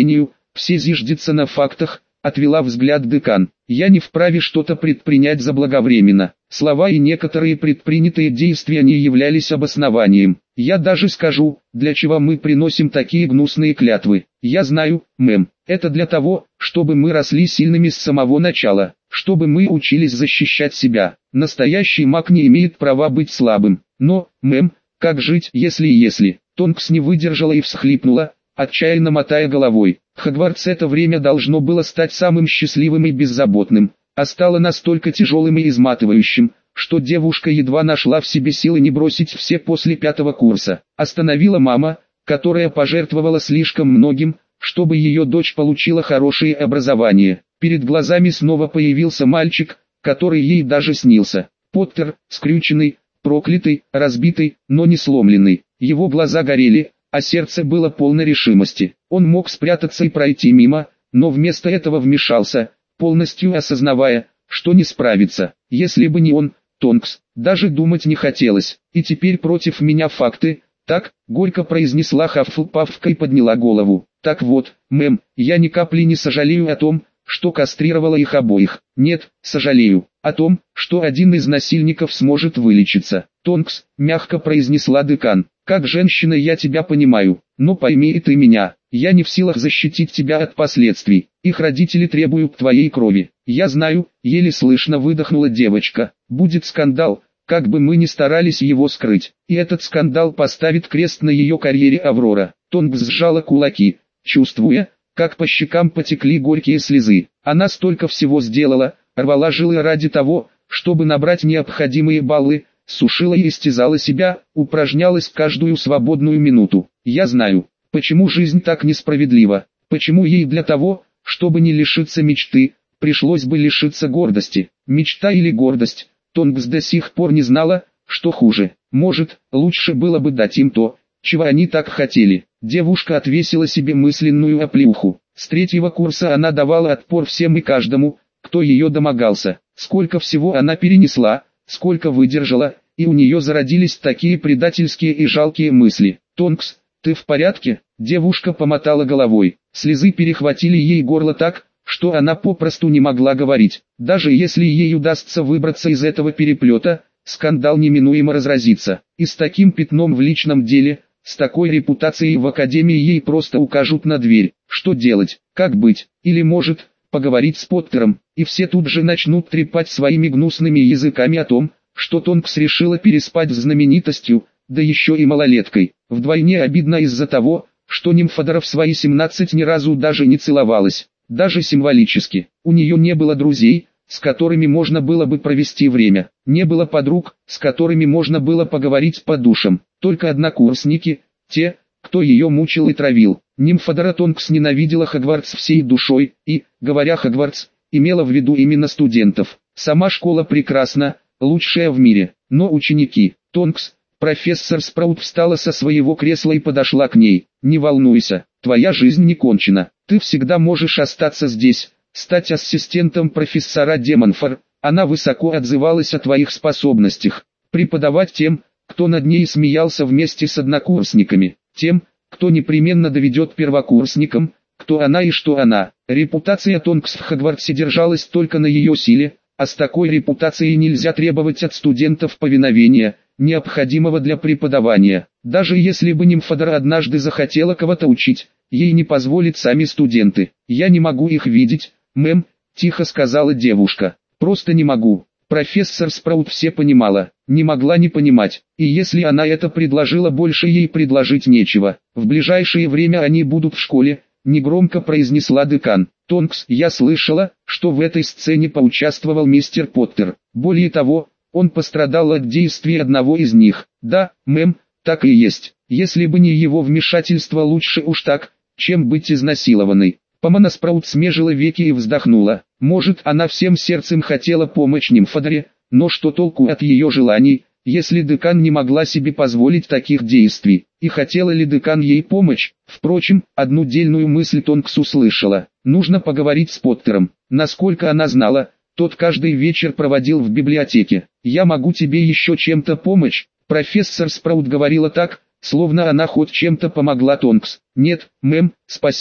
все зиждется на фактах, отвела взгляд декан. Я не вправе что-то предпринять заблаговременно. Слова и некоторые предпринятые действия не являлись обоснованием. Я даже скажу, для чего мы приносим такие гнусные клятвы. Я знаю, мэм, это для того, чтобы мы росли сильными с самого начала, чтобы мы учились защищать себя. Настоящий маг не имеет права быть слабым. Но, мэм, как жить, если... Тонкс не выдержала и всхлипнула, отчаянно мотая головой. Хогвартс это время должно было стать самым счастливым и беззаботным, а стало настолько тяжелым и изматывающим, что девушка едва нашла в себе силы не бросить все после 5-го курса. Остановила мама, которая пожертвовала слишком многим, чтобы ее дочь получила хорошее образование. Перед глазами снова появился мальчик, который ей даже снился. Поттер, скрюченный, проклятый, разбитый, но не сломленный. Его глаза горели, а сердце было полно решимости. Он мог спрятаться и пройти мимо, но вместо этого вмешался, полностью осознавая, что не справится. Если бы не он, Тонкс, даже думать не хотелось. И теперь против меня факты, так, горько произнесла Хаффлпаффка и подняла голову. Так вот, мэм, я ни капли не сожалею о том, что кастрировала их обоих. Нет, сожалею о том, что один из насильников сможет вылечиться. Тонкс, мягко произнесла декан, как женщина я тебя понимаю, но пойми и ты меня, я не в силах защитить тебя от последствий. Их родители требуют твоей крови. Я знаю, еле слышно выдохнула девочка. Будет скандал, как бы мы ни старались его скрыть. И этот скандал поставит крест на ее карьере Аврора. Тонкс сжала кулаки, чувствуя, как по щекам потекли горькие слезы. Она столько всего сделала, рвала жилы ради того, чтобы набрать необходимые баллы, сушила и истязала себя, упражнялась каждую свободную минуту. Я знаю, почему жизнь так несправедлива, почему ей для того, чтобы не лишиться мечты, пришлось бы лишиться гордости. Мечта или гордость, Тонкс до сих пор не знала, что хуже. Может, лучше было бы дать им то, чего они так хотели. Девушка отвесила себе мысленную оплеуху. С 3-го курса она давала отпор всем и каждому, кто ее домогался. Сколько всего она перенесла, сколько выдержала, и у нее зародились такие предательские и жалкие мысли. «Тонкс, ты в порядке?» Девушка помотала головой. Слезы перехватили ей горло так, что она попросту не могла говорить. Даже если ей удастся выбраться из этого переплета, скандал неминуемо разразится. И с таким пятном в личном деле, с такой репутацией в академии ей просто укажут на дверь. Что делать, как быть, или может, поговорить с Поттером, и все тут же начнут трепать своими гнусными языками о том, что Тонкс решила переспать с знаменитостью, да еще и малолеткой. Вдвойне обидно из-за того, что Нимфодора в свои 17 ни разу даже не целовалась, даже символически. У нее не было друзей, с которыми можно было бы провести время, не было подруг, с которыми можно было поговорить по душам, только однокурсники, те, кто ее мучил и травил. Нимфодора Тонкс ненавидела Хогвартс всей душой и, говоря Хогвартс, имела в виду именно студентов. Сама школа прекрасна, лучшая в мире, но ученики. Тонкс, профессор Спраут встала со своего кресла и подошла к ней. Не волнуйся, твоя жизнь не кончена, ты всегда можешь остаться здесь, стать ассистентом профессора Демонфор. Она высоко отзывалась о твоих способностях, преподавать тем, кто над ней смеялся вместе с однокурсниками, тем, кто непременно доведет первокурсникам, кто она и что она. Репутация Тонкс в Хогвартсе держалась только на ее силе, а с такой репутацией нельзя требовать от студентов повиновения, необходимого для преподавания. Даже если бы Нимфодора однажды захотела кого-то учить, ей не позволят сами студенты. «Я не могу их видеть, мэм», — тихо сказала девушка. «Просто не могу». Профессор Спраут все понимала, не могла не понимать, и если она это предложила, больше ей предложить нечего. В ближайшее время они будут в школе, негромко произнесла декан. «Тонкс, я слышала, что в этой сцене поучаствовал мистер Поттер. Более того, он пострадал от действий одного из них». «Да, мэм, так и есть. Если бы не его вмешательство, лучше уж так, чем быть изнасилованной». Помона Спраут смежила веки и вздохнула. Может, она всем сердцем хотела помочь Нимфодоре, но что толку от ее желаний, если декан не могла себе позволить таких действий? И хотела ли декан ей помочь? Впрочем, одну дельную мысль Тонкс услышала. Нужно поговорить с Поттером. Насколько она знала, тот каждый вечер проводил в библиотеке. «Я могу тебе еще чем-то помочь?» Профессор Спраут говорила так, словно она хоть чем-то помогла Тонкс. «Нет, мэм, спасибо.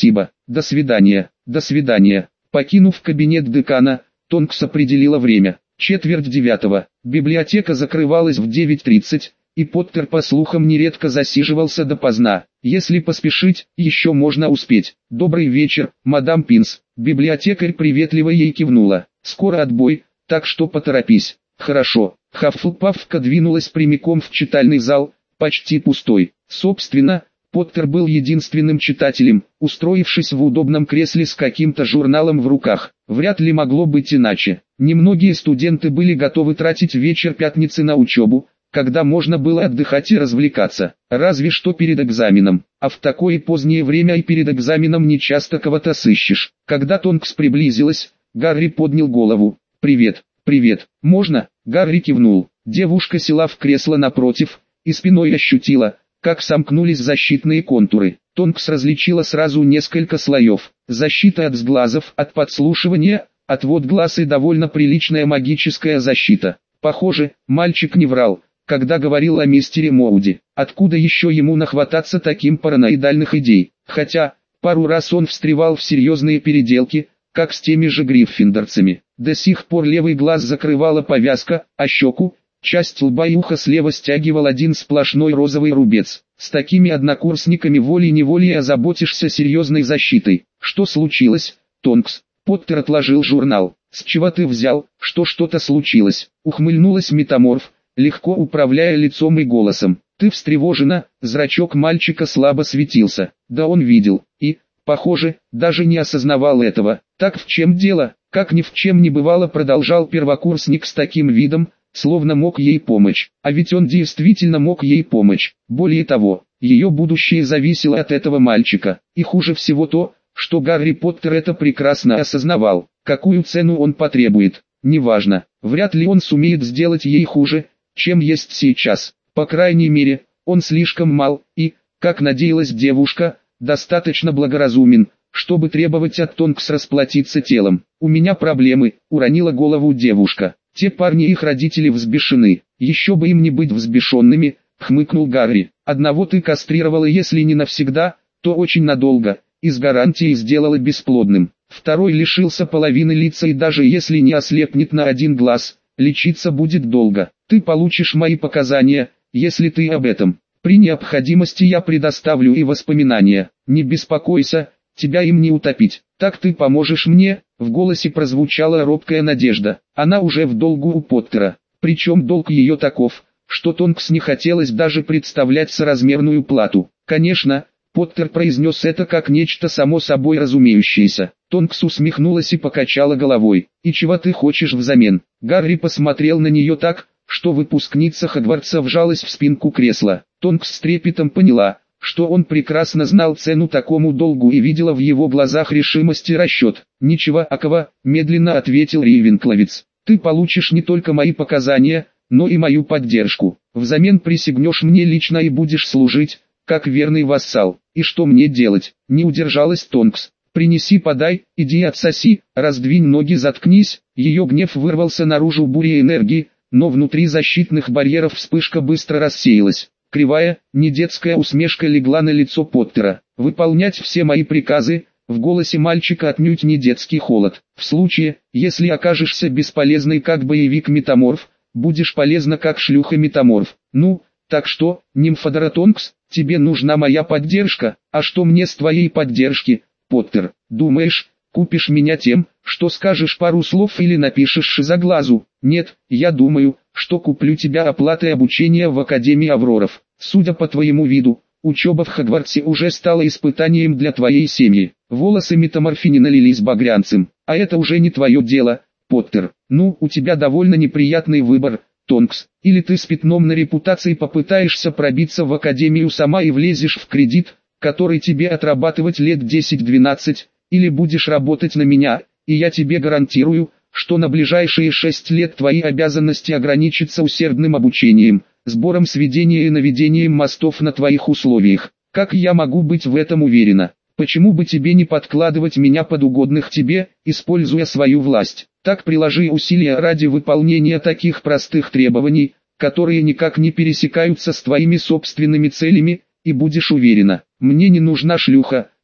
До свидания, до свидания. Покинув кабинет декана, Тонкс определила время. 8:45. Библиотека закрывалась в 9:30, и Поттер, по слухам, нередко засиживался допоздна. Если поспешить, еще можно успеть. «Добрый вечер, мадам Пинс». Библиотекарь приветливо ей кивнула. «Скоро отбой, так что поторопись». «Хорошо». Хаффлпаффка двинулась прямиком в читальный зал, почти пустой. Собственно, Поттер был единственным читателем, устроившись в удобном кресле с каким-то журналом в руках. Вряд ли могло быть иначе. Немногие студенты были готовы тратить вечер пятницы на учебу, когда можно было отдыхать и развлекаться, разве что перед экзаменом. А в такое позднее время и перед экзаменом нечасто кого-то сыщешь. Когда Тонкс приблизилась, Гарри поднял голову. «Привет, привет, можно?» Гарри кивнул. Девушка села в кресло напротив, и спиной ощутила, как сомкнулись защитные контуры. Тонкс различила сразу несколько слоев. Защита от сглазов, от подслушивания, отвод глаз и довольно приличная магическая защита. Похоже, мальчик не врал, когда говорил о мистере Моуди. Откуда еще ему нахвататься таким параноидальных идей? Хотя, пару раз он встревал в серьезные переделки, как с теми же гриффиндорцами. До сих пор левый глаз закрывала повязка, а щеку, часть лба и уха слева стягивал один сплошной розовый рубец. С такими однокурсниками волей-неволей озаботишься серьезной защитой. Что случилось, Тонкс? Поттер отложил журнал. «С чего ты взял, что что-то случилось?» Ухмыльнулась метаморф, легко управляя лицом и голосом. «Ты встревожена?» Зрачок мальчика слабо светился. Да он видел, и, похоже, даже не осознавал этого. «Так в чем дело?» Как ни в чем не бывало, продолжал первокурсник с таким видом, словно мог ей помочь. А ведь он действительно мог ей помочь. Более того, ее будущее зависело от этого мальчика. И хуже всего то, что Гарри Поттер это прекрасно осознавал. Какую цену он потребует, неважно. Вряд ли он сумеет сделать ей хуже, чем есть сейчас. По крайней мере, он слишком мал и, как надеялась девушка, достаточно благоразумен, чтобы требовать от Тонкс расплатиться телом. «У меня проблемы», — уронила голову девушка. «Те парни и их родители взбешены. Еще бы им не быть взбешенными», — хмыкнул Гарри. «Одного ты кастрировала, если не навсегда, то очень надолго, и с гарантией сделала бесплодным. Второй лишился половины лица, и даже если не ослепнет на один глаз, лечиться будет долго. Ты получишь мои показания, если ты об этом. При необходимости я предоставлю и воспоминания. Не беспокойся, тебя им не утопить. Так ты поможешь мне?» В голосе прозвучала робкая надежда. Она уже в долгу у Поттера. Причем долг ее таков, что Тонкс не хотелось даже представлять соразмерную плату. Конечно, Поттер произнес это как нечто само собой разумеющееся. Тонкс усмехнулась и покачала головой. «И чего ты хочешь взамен?» Гарри посмотрел на нее так, что выпускница Хогвартса вжалась в спинку кресла. Тонкс с трепетом поняла, что он прекрасно знал цену такому долгу и видела в его глазах решимость и расчет. «Ничего акова», — медленно ответил Рейвенкловец. «Ты получишь не только мои показания, но и мою поддержку. Взамен присягнешь мне лично и будешь служить, как верный вассал. И что мне делать?» Не удержалась Тонкс. «Принеси, подай, иди отсоси, раздвинь ноги, заткнись». Ее гнев вырвался наружу бурей энергии, но внутри защитных барьеров вспышка быстро рассеялась. Кривая, недетская усмешка легла на лицо Поттера. «Выполнять все мои приказы», в голосе мальчика отнюдь не детский холод. «В случае, если окажешься бесполезной как боевик-метаморф, будешь полезна как шлюха-метаморф. Ну, так что, нимфодора Тонкс, тебе нужна моя поддержка, а что мне с твоей поддержки, Поттер? Думаешь, купишь меня тем, что скажешь пару слов или напишешь шизоглазу? Нет, я думаю, что куплю тебя оплатой обучения в Академии Авроров. Судя по твоему виду, учеба в Хогвартсе уже стала испытанием для твоей семьи». Волосы метаморфини налились багрянцем. «А это уже не твое дело, Поттер. Ну, у тебя довольно неприятный выбор, Тонкс. Или ты с пятном на репутации попытаешься пробиться в Академию сама и влезешь в кредит, который тебе отрабатывать лет 10-12, или будешь работать на меня, и я тебе гарантирую, что на ближайшие 6 лет твои обязанности ограничатся усердным обучением, сбором сведения и наведением мостов на твоих условиях. Как я могу быть в этом уверена? Почему бы тебе не подкладывать меня под угодных тебе, используя свою власть? Так приложи усилия ради выполнения таких простых требований, которые никак не пересекаются с твоими собственными целями, и будешь уверена. Мне не нужна шлюха,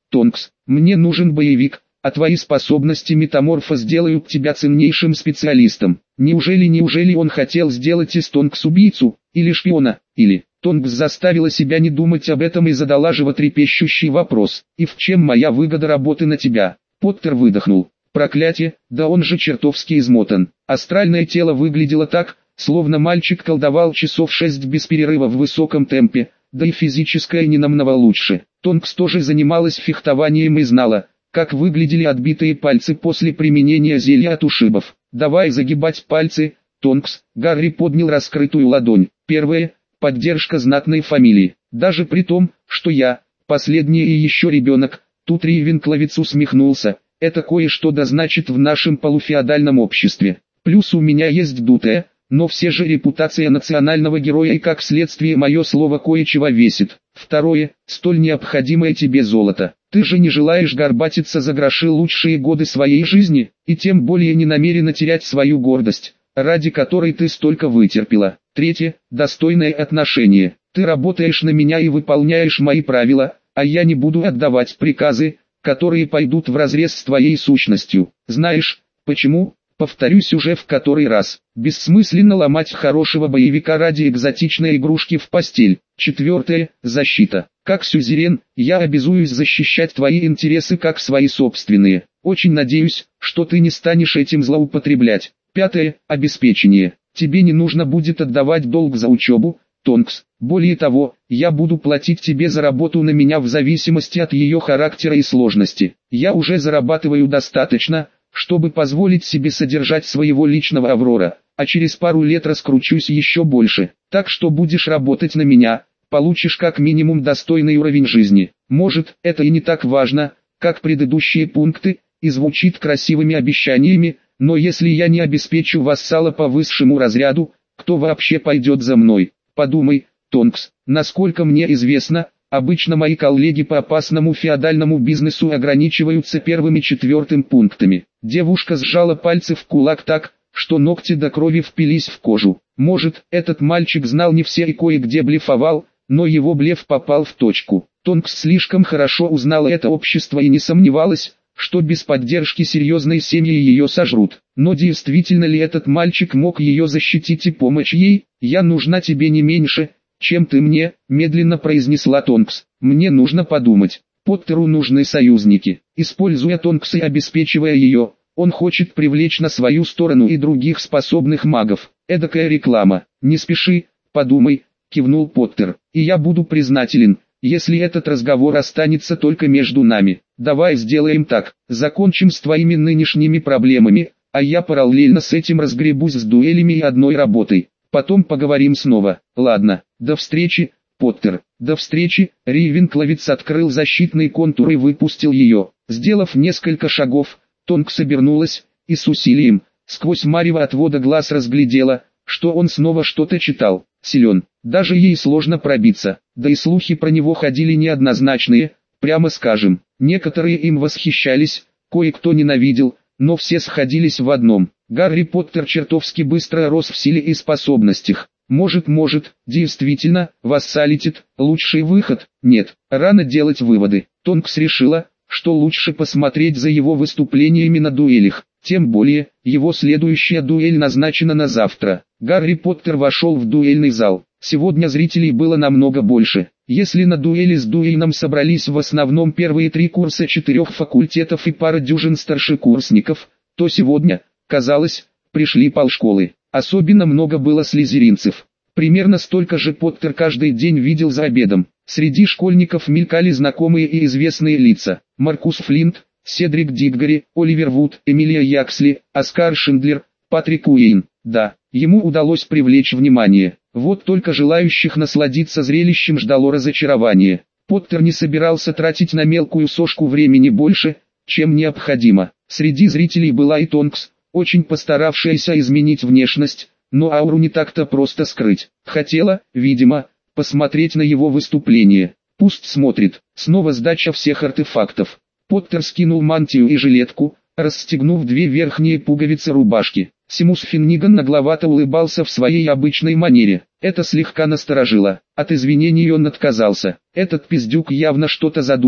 Тонкс, мне нужен боевик, а твои способности метаморфа сделают тебя ценнейшим специалистом. Неужели он хотел сделать из Тонкс убийцу, или шпиона, или... Тонкс заставила себя не думать об этом и задала животрепещущий вопрос. И в чем моя выгода работы на тебя? Поттер выдохнул. Проклятие, да он же чертовски измотан. Астральное тело выглядело так, словно мальчик колдовал часов 6 без перерыва в высоком темпе, да и физическое не намного лучше. Тонкс тоже занималась фехтованием и знала, как выглядели отбитые пальцы после применения зелья от ушибов. «Давай загибать пальцы, Тонкс», Гарри поднял раскрытую ладонь. Первое. Поддержка знатной фамилии. Даже при том, что я, последний и еще ребенок, тут Рейвенкловец усмехнулся, это кое-что да значит в нашем полуфеодальном обществе. Плюс у меня есть дутая, но все же репутация национального героя и как следствие мое слово кое-чего весит. Второе, столь необходимое тебе золото. Ты же не желаешь горбатиться за гроши лучшие годы своей жизни, и тем более не намерена терять свою гордость, ради которой ты столько вытерпела. Третье, достойное отношение. Ты работаешь на меня и выполняешь мои правила, а я не буду отдавать приказы, которые пойдут вразрез с твоей сущностью. Знаешь, почему? Повторюсь уже в который раз. Бессмысленно ломать хорошего боевика ради экзотичной игрушки в постель. Четвертое, защита. Как сюзерен, я обязуюсь защищать твои интересы как свои собственные. Очень надеюсь, что ты не станешь этим злоупотреблять. Пятое, обеспечение. Тебе не нужно будет отдавать долг за учебу, Тонкс. Более того, я буду платить тебе за работу на меня в зависимости от ее характера и сложности. Я уже зарабатываю достаточно, чтобы позволить себе содержать своего личного Аврора, а через пару лет раскручусь еще больше. Так что будешь работать на меня, получишь как минимум достойный уровень жизни. Может, это и не так важно, как предыдущие пункты, и звучит красивыми обещаниями, но если я не обеспечу вассала по высшему разряду, кто вообще пойдет за мной? Подумай, Тонкс, насколько мне известно, обычно мои коллеги по опасному феодальному бизнесу ограничиваются первым и четвертым пунктами. Девушка сжала пальцы в кулак так, что ногти до крови впились в кожу. Может, этот мальчик знал не все и кое-где блефовал, но его блеф попал в точку. Тонкс слишком хорошо узнала это общество и не сомневалась, что без поддержки серьезной семьи ее сожрут. Но действительно ли этот мальчик мог ее защитить и помочь ей? «Я нужна тебе не меньше, чем ты мне», медленно произнесла Тонкс. «Мне нужно подумать. Поттеру нужны союзники». Используя Тонкс и обеспечивая ее, он хочет привлечь на свою сторону и других способных магов. Эдакая реклама. «Не спеши, подумай», кивнул Поттер. «И я буду признателен, если этот разговор останется только между нами. Давай сделаем так, закончим с твоими нынешними проблемами, а я параллельно с этим разгребусь с дуэлями и одной работой. Потом поговорим снова. Ладно, до встречи, Поттер». «До встречи», Рейвенкловец открыл защитный контур и выпустил ее. Сделав несколько шагов, Тонкс обернулась, и с усилием, сквозь марево отвода глаз разглядела, что он снова что-то читал. Силен, даже ей сложно пробиться, да и слухи про него ходили неоднозначные, прямо скажем. Некоторые им восхищались, кое-кто ненавидел, но все сходились в одном. Гарри Поттер чертовски быстро рос в силе и способностях. Может, действительно, вассалитет, лучший выход? Нет, рано делать выводы. Тонкс решила, что лучше посмотреть за его выступлениями на дуэлях. Тем более, его следующая дуэль назначена на завтра. Гарри Поттер вошел в дуэльный зал. Сегодня зрителей было намного больше. Если на дуэли с Дуэйном собрались в основном первые 3 курса 4 факультетов и пара дюжин старшекурсников, то сегодня, казалось, пришли полшколы. Особенно много было слизеринцев. Примерно столько же Поттер каждый день видел за обедом. Среди школьников мелькали знакомые и известные лица. Маркус Флинт, Седрик Диггори, Оливер Вуд, Эмилия Яксли, Оскар Шиндлер, Патрик Уэйн. Да, ему удалось привлечь внимание. Вот только желающих насладиться зрелищем ждало разочарование. Поттер не собирался тратить на мелкую сошку времени больше, чем необходимо. Среди зрителей была и Тонкс, очень постаравшаяся изменить внешность, но ауру не так-то просто скрыть. Хотела, видимо, посмотреть на его выступление. Пусть смотрит. Снова сдача всех артефактов. Поттер скинул мантию и жилетку, расстегнув 2 верхние пуговицы рубашки. Симус Финниган нагловато улыбался в своей обычной манере. Это слегка насторожило. От извинений он отказался. Этот пиздюк явно что-то задумал,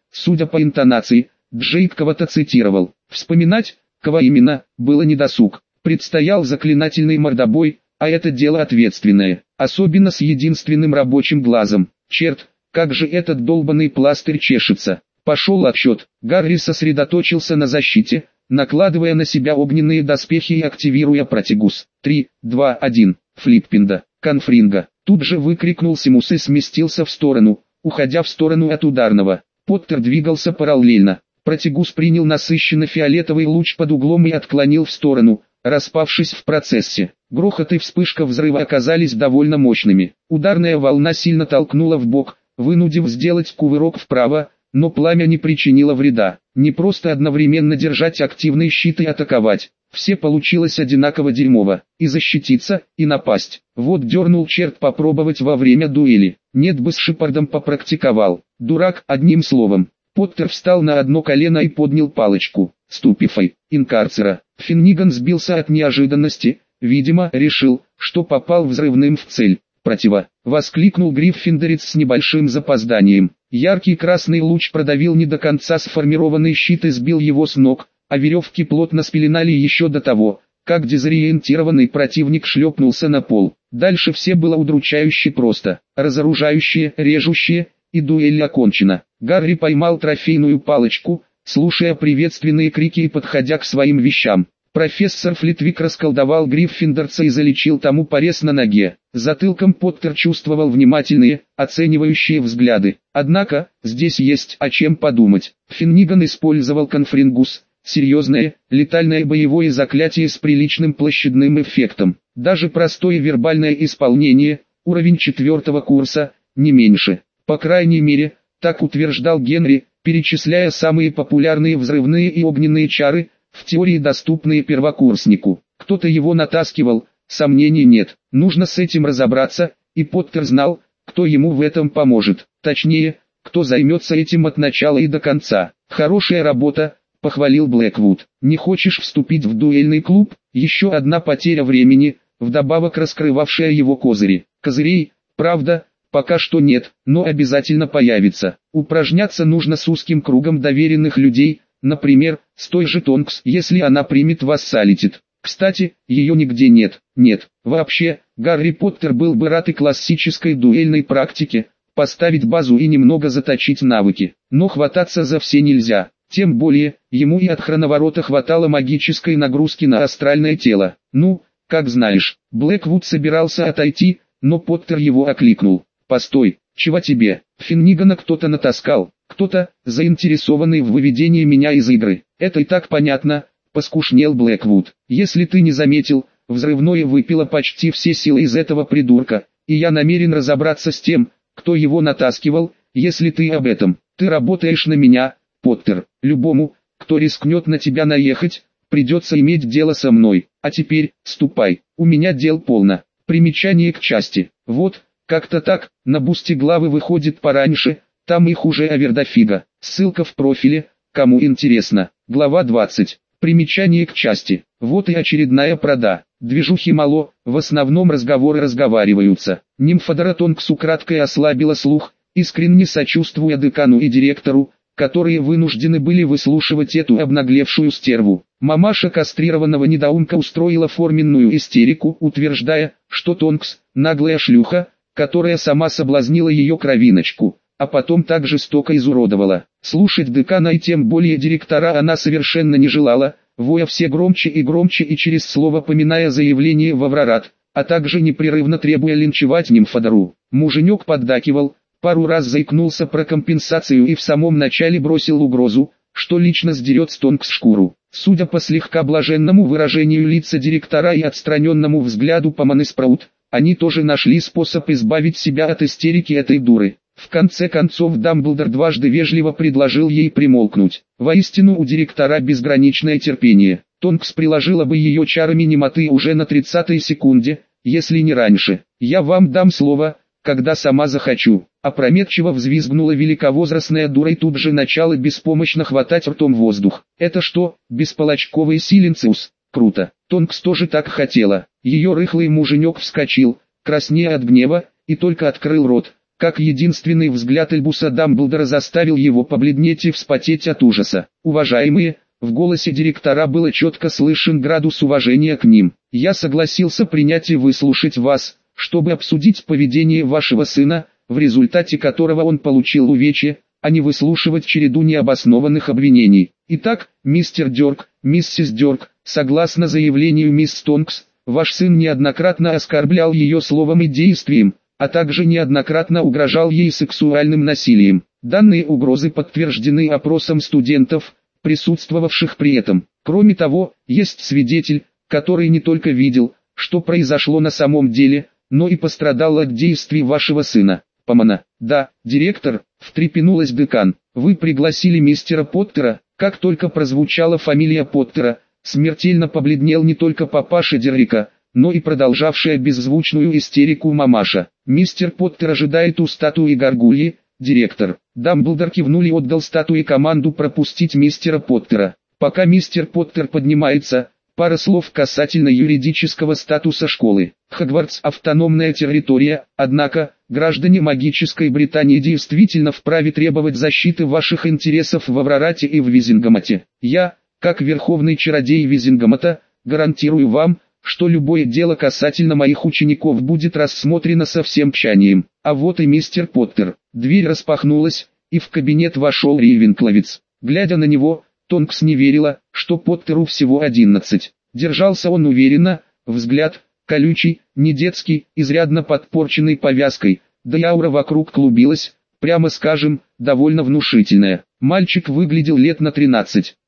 Судя по интонации, Джейк кого-то цитировал. Вспоминать, кого именно, было недосуг. Предстоял заклинательный мордобой, а это дело ответственное, особенно с единственным рабочим глазом. Черт, как же этот долбанный пластырь чешется. Пошел отсчет. Гарри сосредоточился на защите, накладывая на себя огненные доспехи и активируя протигус. 3, 2, 1. Флиппинда, конфринга. Тут же выкрикнул Симус и сместился в сторону, уходя в сторону от ударного. Поттер двигался параллельно. Протигус принял насыщенно-фиолетовый луч под углом и отклонил в сторону, распавшись в процессе. Грохот и вспышка взрыва оказались довольно мощными. Ударная волна сильно толкнула в бок, вынудив сделать кувырок вправо, но пламя не причинило вреда. Не просто одновременно держать активный щит и атаковать. Все получилось одинаково дерьмово. И защититься, и напасть. Вот дернул черт попробовать во время дуэли. Нет бы с Шепардом попрактиковал. Дурак, одним словом. Поттер встал на одно колено и поднял палочку. Ступифай, инкарцера. Финниган сбился от неожиданности, видимо, решил, что попал взрывным в цель. Противо! Воскликнул Гриффиндорец с небольшим запозданием. Яркий красный луч продавил не до конца сформированный щит и сбил его с ног, а веревки плотно спеленали еще до того, как дезориентированный противник шлепнулся на пол. Дальше все было удручающе просто. Разоружающее, режущее, и дуэль окончена. Гарри поймал трофейную палочку, слушая приветственные крики и подходя к своим вещам. Профессор Флитвик расколдовал Гриффиндорца и залечил тому порез на ноге. Затылком Поттер чувствовал внимательные, оценивающие взгляды. Однако, здесь есть о чем подумать. Финниган использовал конфрингус, серьезное, летальное боевое заклятие с приличным площадным эффектом. Даже простое вербальное исполнение, уровень 4 курса, не меньше. По крайней мере, так утверждал Генри, перечисляя самые популярные взрывные и огненные чары, в теории доступные первокурснику. Кто-то его натаскивал, сомнений нет. Нужно с этим разобраться, и Поттер знал, кто ему в этом поможет. Точнее, кто займется этим от начала и до конца. Хорошая работа, похвалил Блэквуд. Не хочешь вступить в дуэльный клуб? Еще одна потеря времени, вдобавок раскрывавшая его козыри. Козырей, правда, пока что нет, но обязательно появится. Упражняться нужно с узким кругом доверенных людей, например, с той же Тонкс, если она примет вассалитет. Кстати, ее нигде нет. Нет, вообще, Гарри Поттер был бы рад и классической дуэльной практике, поставить базу и немного заточить навыки. Но хвататься за все нельзя. Тем более, ему и от хроноворота хватало магической нагрузки на астральное тело. Ну, как знаешь, Блэквуд собирался отойти, но Поттер его окликнул. «Постой, чего тебе? Финнигана кто-то натаскал, кто-то, заинтересованный в выведении меня из игры. Это и так понятно», — поскушнел Блэквуд. «Если ты не заметил, взрывное выпило почти все силы из этого придурка, и я намерен разобраться с тем, кто его натаскивал, если ты об этом. Ты работаешь на меня, Поттер. Любому, кто рискнет на тебя наехать, придется иметь дело со мной. А теперь, ступай, у меня дел полно». Примечание к части. Вот, как-то так, на бусте главы выходит пораньше, там их уже авердофига. Ссылка в профиле, кому интересно. Глава 20. Примечание к части. Вот и очередная прода. Движухи мало, в основном разговоры разговариваются. Нимфодора Тонкс украдкой ослабила слух, искренне сочувствуя декану и директору, которые вынуждены были выслушивать эту обнаглевшую стерву. Мамаша кастрированного недоумка устроила форменную истерику, утверждая, что Тонкс – наглая шлюха, которая сама соблазнила ее кровиночку, а потом так жестоко изуродовала. Слушать декана и тем более директора она совершенно не желала, воя все громче и через слово поминая заявление в Аврорат, а также непрерывно требуя линчевать Нимфодору. Муженек поддакивал, пару раз заикнулся про компенсацию и в самом начале бросил угрозу, что лично сдерет с Тонкс шкуру. Судя по слегка блаженному выражению лица директора и отстраненному взгляду по Спраут, они тоже нашли способ избавить себя от истерики этой дуры. В конце концов Дамблдор дважды вежливо предложил ей примолкнуть. Воистину у директора безграничное терпение. Тонкс приложила бы ее чарами немоты уже на 30-й секунде, если не раньше. «Я вам дам слово, когда сама захочу». Опрометчиво взвизгнула великовозрастная дура и тут же начала беспомощно хватать ртом воздух. «Это что, бесполочковый силенциус? Круто». Тонкс тоже так хотела. Ее рыхлый муженек вскочил, краснея от гнева, и только открыл рот, как единственный взгляд Альбуса Дамблдора заставил его побледнеть и вспотеть от ужаса. «Уважаемые», в голосе директора было четко слышен градус уважения к ним, «я согласился принять и выслушать вас, чтобы обсудить поведение вашего сына, в результате которого он получил увечья, а не выслушивать череду необоснованных обвинений. Итак, мистер Дёрк, миссис Дёрк, согласно заявлению мисс Тонкс, ваш сын неоднократно оскорблял ее словом и действием, а также неоднократно угрожал ей сексуальным насилием. Данные угрозы подтверждены опросом студентов, присутствовавших при этом. Кроме того, есть свидетель, который не только видел, что произошло на самом деле, но и пострадал от действий вашего сына. Помана». «Да, директор», встрепенулась декан, «вы пригласили мистера Поттера». Как только прозвучала фамилия Поттера, смертельно побледнел не только папаша Деррика, но и продолжавшая беззвучную истерику мамаша. «Мистер Поттер ожидает у статуи Гаргульи, директор». Дамблдор кивнул и отдал статуе команду пропустить мистера Поттера. Пока мистер Поттер поднимается, пара слов касательно юридического статуса школы. Хогвартс – автономная территория, однако, граждане магической Британии действительно вправе требовать защиты ваших интересов в Аврорате и в Визингамате. Я, как верховный чародей Визингамата, гарантирую вам, что любое дело касательно моих учеников будет рассмотрено со всем тщанием. А вот и мистер Поттер». Дверь распахнулась, и в кабинет вошел Рейвенкловец. Глядя на него, Тонкс не верила, что Поттеру всего 11. Держался он уверенно, взгляд, колючий, не детский, изрядно подпорченный повязкой, да и аура вокруг клубилась, прямо скажем, довольно внушительная. Мальчик выглядел лет на 13.